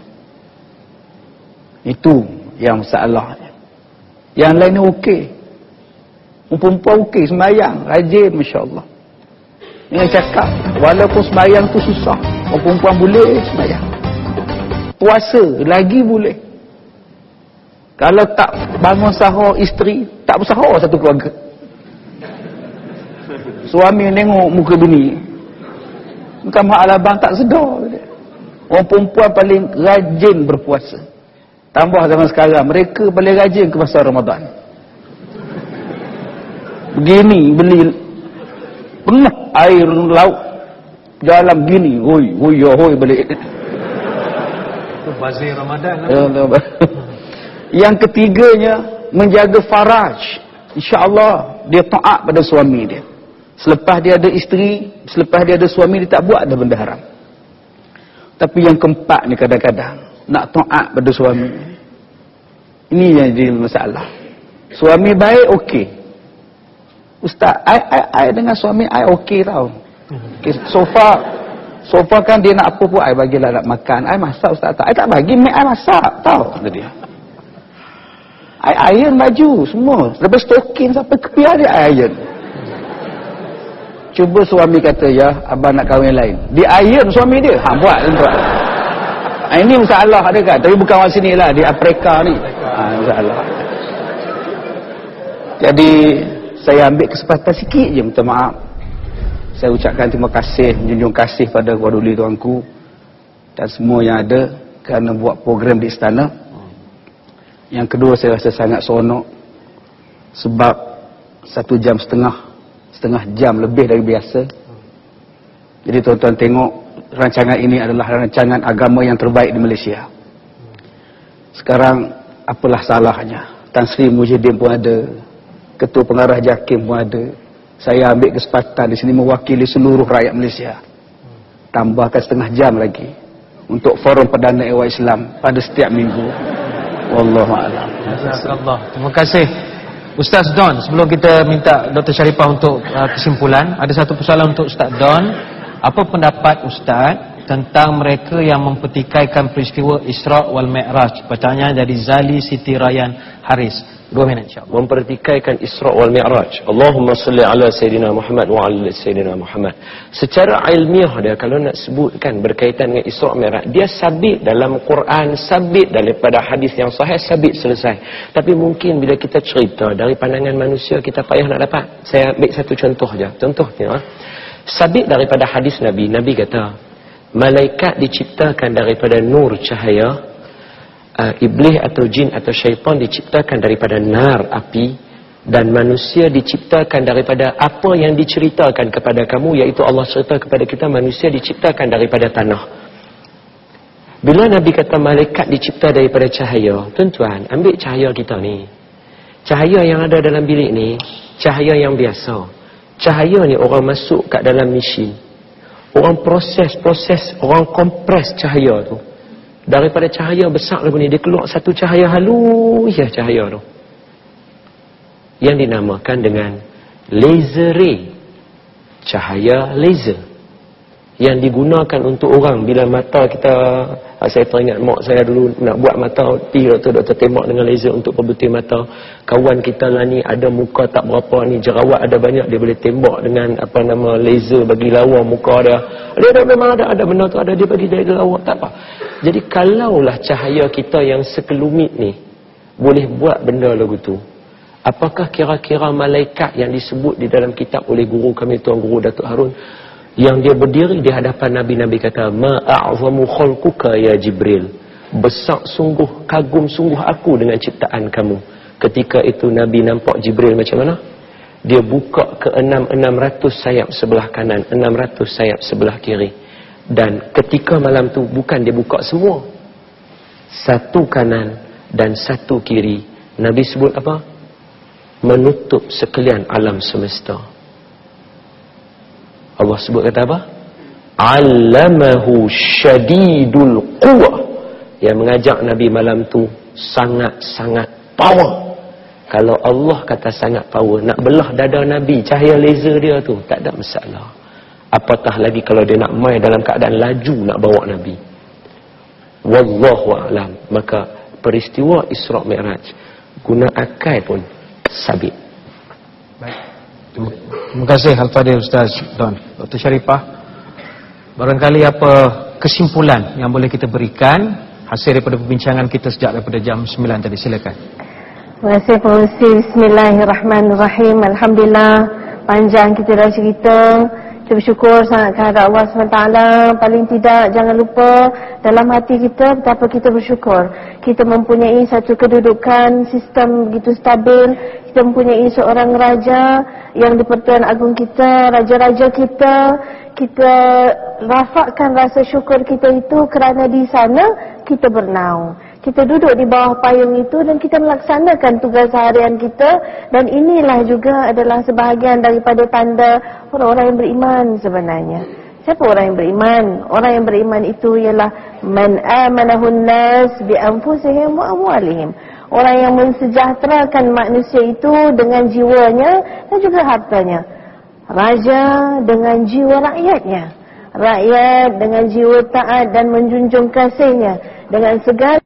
Itu yang masalahnya. Yang lain ni okey. Perempuan okey, sembahyang, rajin, masya-Allah. Dengan cakap, walaupun sembahyang tu susah, perempuan boleh sembahyang. Puasa lagi boleh. Kalau tak bangun sahur isteri, tak bersahur satu keluarga. Suami tengok muka bini, bukan mak abang tak sedar. Orang perempuan paling rajin berpuasa. Tambah zaman sekarang, mereka paling rajin ke pasar Ramadan. Begini, beli penuh air laut dalam gini, hoi, hoi, hoi balik. Itu bazir Ramadan lah. Yang ketiganya, menjaga faraj. InsyaAllah dia taat pada suami dia. Selepas dia ada isteri, selepas dia ada suami, dia tak buat ada benda haram. Tapi yang keempat ni kadang-kadang nak taat pada suami. Ini yang jadi masalah. Suami baik, okey. Ustaz, I, I, I dengan suami I okey tau. Okay, so far, so far kan dia nak apa pun I bagilah nak makan. I masak Ustaz tak. I tak bagi, mak I masak tau. Kata dia. I iron baju semua. Lepas stokin sampai ke piar dia I iron. Cuba suami kata, ya abang nak kahwin lain. Dia iron suami dia. Ha, buat tuan. Ha, ini masalah ada kan. Tapi bukan orang sini lah. Di Afrika ni. Ha, masalah. Jadi saya ambil kesempatan sikit je minta maaf. Saya ucapkan terima kasih, menjunjung kasih pada waduli tuanku dan semua yang ada kerana buat program di istana. Yang kedua, saya rasa sangat seronok sebab satu jam setengah setengah jam lebih dari biasa. Jadi tuan-tuan tengok, rancangan ini adalah rancangan agama yang terbaik di Malaysia. Sekarang apalah salahnya, Tan Sri Muhyiddin pun ada, Ketua Pengarah JAKIM pun ada. Saya ambil kesempatan di sini mewakili seluruh rakyat Malaysia. Tambahkan setengah jam lagi untuk forum Perdana Ehwal Islam pada setiap minggu. Wallahu a'lam. Jazakallah. Terima kasih Ustaz Don. Sebelum kita minta Doktor Sharifah untuk uh, kesimpulan, ada satu persoalan untuk Ustaz Don. Apa pendapat Ustaz tentang mereka yang mempertikaikan peristiwa Isra' wal Mi'raj? Pertanyaan dari Zali Siti Rayyan Haris. Dua minit insyaAllah. Mempertikaikan Isra' wal Mi'raj. Allahumma salli ala Sayyidina Muhammad wa ala Sayyidina Muhammad. Secara ilmiah dia, kalau nak sebutkan berkaitan dengan Isra' Mi'raj, dia sabit dalam Quran, sabit daripada hadis yang sahih, sabit selesai. Tapi mungkin bila kita cerita dari pandangan manusia, kita payah nak dapat. Saya ambil satu contoh je. Contoh tengok. Sabit daripada hadis Nabi. Nabi kata, malaikat diciptakan daripada nur cahaya, uh, iblis atau jin atau syaitan diciptakan daripada nar api, dan manusia diciptakan daripada apa yang diceritakan kepada kamu, iaitu Allah cerita kepada kita manusia diciptakan daripada tanah. Bila Nabi kata malaikat dicipta daripada cahaya, tuan-tuan ambil cahaya kita ni, cahaya yang ada dalam bilik ni, cahaya yang biasa. Cahaya ni orang masuk kat dalam mesin, orang proses-proses, orang kompres cahaya tu. Daripada cahaya besar lagu ni, dia keluar satu cahaya halus ya cahaya tu, yang dinamakan dengan laser ray. Cahaya laser yang digunakan untuk orang bila mata kita, saya teringat mak saya dulu nak buat mata, pergi doktor, doktor tembak dengan laser untuk pembetul mata. Kawan kita lah ni ada muka tak berapa ni, jerawat ada banyak, dia boleh tembak dengan apa nama laser bagi lawa muka dia. Dia ada, memang ada ada benda tu ada, dia bagi dia lawa, tak apa. Jadi kalaulah cahaya kita yang sekelumit ni boleh buat benda lagu tu, apakah kira-kira malaikat yang disebut di dalam kitab oleh guru kami Tuan Guru Datuk Harun, yang dia berdiri di hadapan Nabi, Nabi kata, ma'a'zamu khalquka ya Jibril, besar sungguh, kagum sungguh aku dengan ciptaan kamu. Ketika itu Nabi nampak Jibril macam mana? Dia buka ke enam enam ratus sayap sebelah kanan, enam ratus sayap sebelah kiri. Dan ketika malam tu bukan dia buka semua, satu kanan dan satu kiri. Nabi sebut apa? Menutup sekalian alam semesta. Allah sebut kata apa? Allamahu syadidul quwah. Yang mengajak Nabi malam tu sangat-sangat power. Kalau Allah kata sangat power, nak belah dada Nabi, cahaya laser dia tu, tak ada masalah. Apatah lagi kalau dia nak main dalam keadaan laju nak bawa Nabi. Wallahu a'lam. Maka peristiwa Isra' Mi'raj, guna akal pun sabit. Baik. Terima kasih Al-Fadhil Ustaz Don. Doktor Sharifah, barangkali apa kesimpulan yang boleh kita berikan hasil daripada perbincangan kita sejak daripada jam sembilan tadi, silakan. Terima kasih Pengurusi. Bismillahirrahmanirrahim. Alhamdulillah, panjang kita dah cerita. Kita bersyukur sangat kepada Allah subhanahu wa taala. Paling tidak jangan lupa dalam hati kita betapa kita bersyukur. Kita mempunyai satu kedudukan sistem begitu stabil. Kita mempunyai seorang raja yang di-Pertuan Agong kita, raja-raja kita. Kita rafakkan rasa syukur kita itu kerana di sana kita bernaung. Kita duduk di bawah payung itu dan kita melaksanakan tugas harian kita, dan inilah juga adalah sebahagian daripada tanda orang-orang yang beriman sebenarnya. Siapa orang yang beriman? Orang yang beriman itu ialah man amanahun nas bi anfusihim wa amwalihim. Orang yang mensejahterakan manusia itu dengan jiwanya dan juga hartanya. Raja dengan jiwa rakyatnya. Rakyat dengan jiwa taat dan menjunjung kasihnya. Dengan segala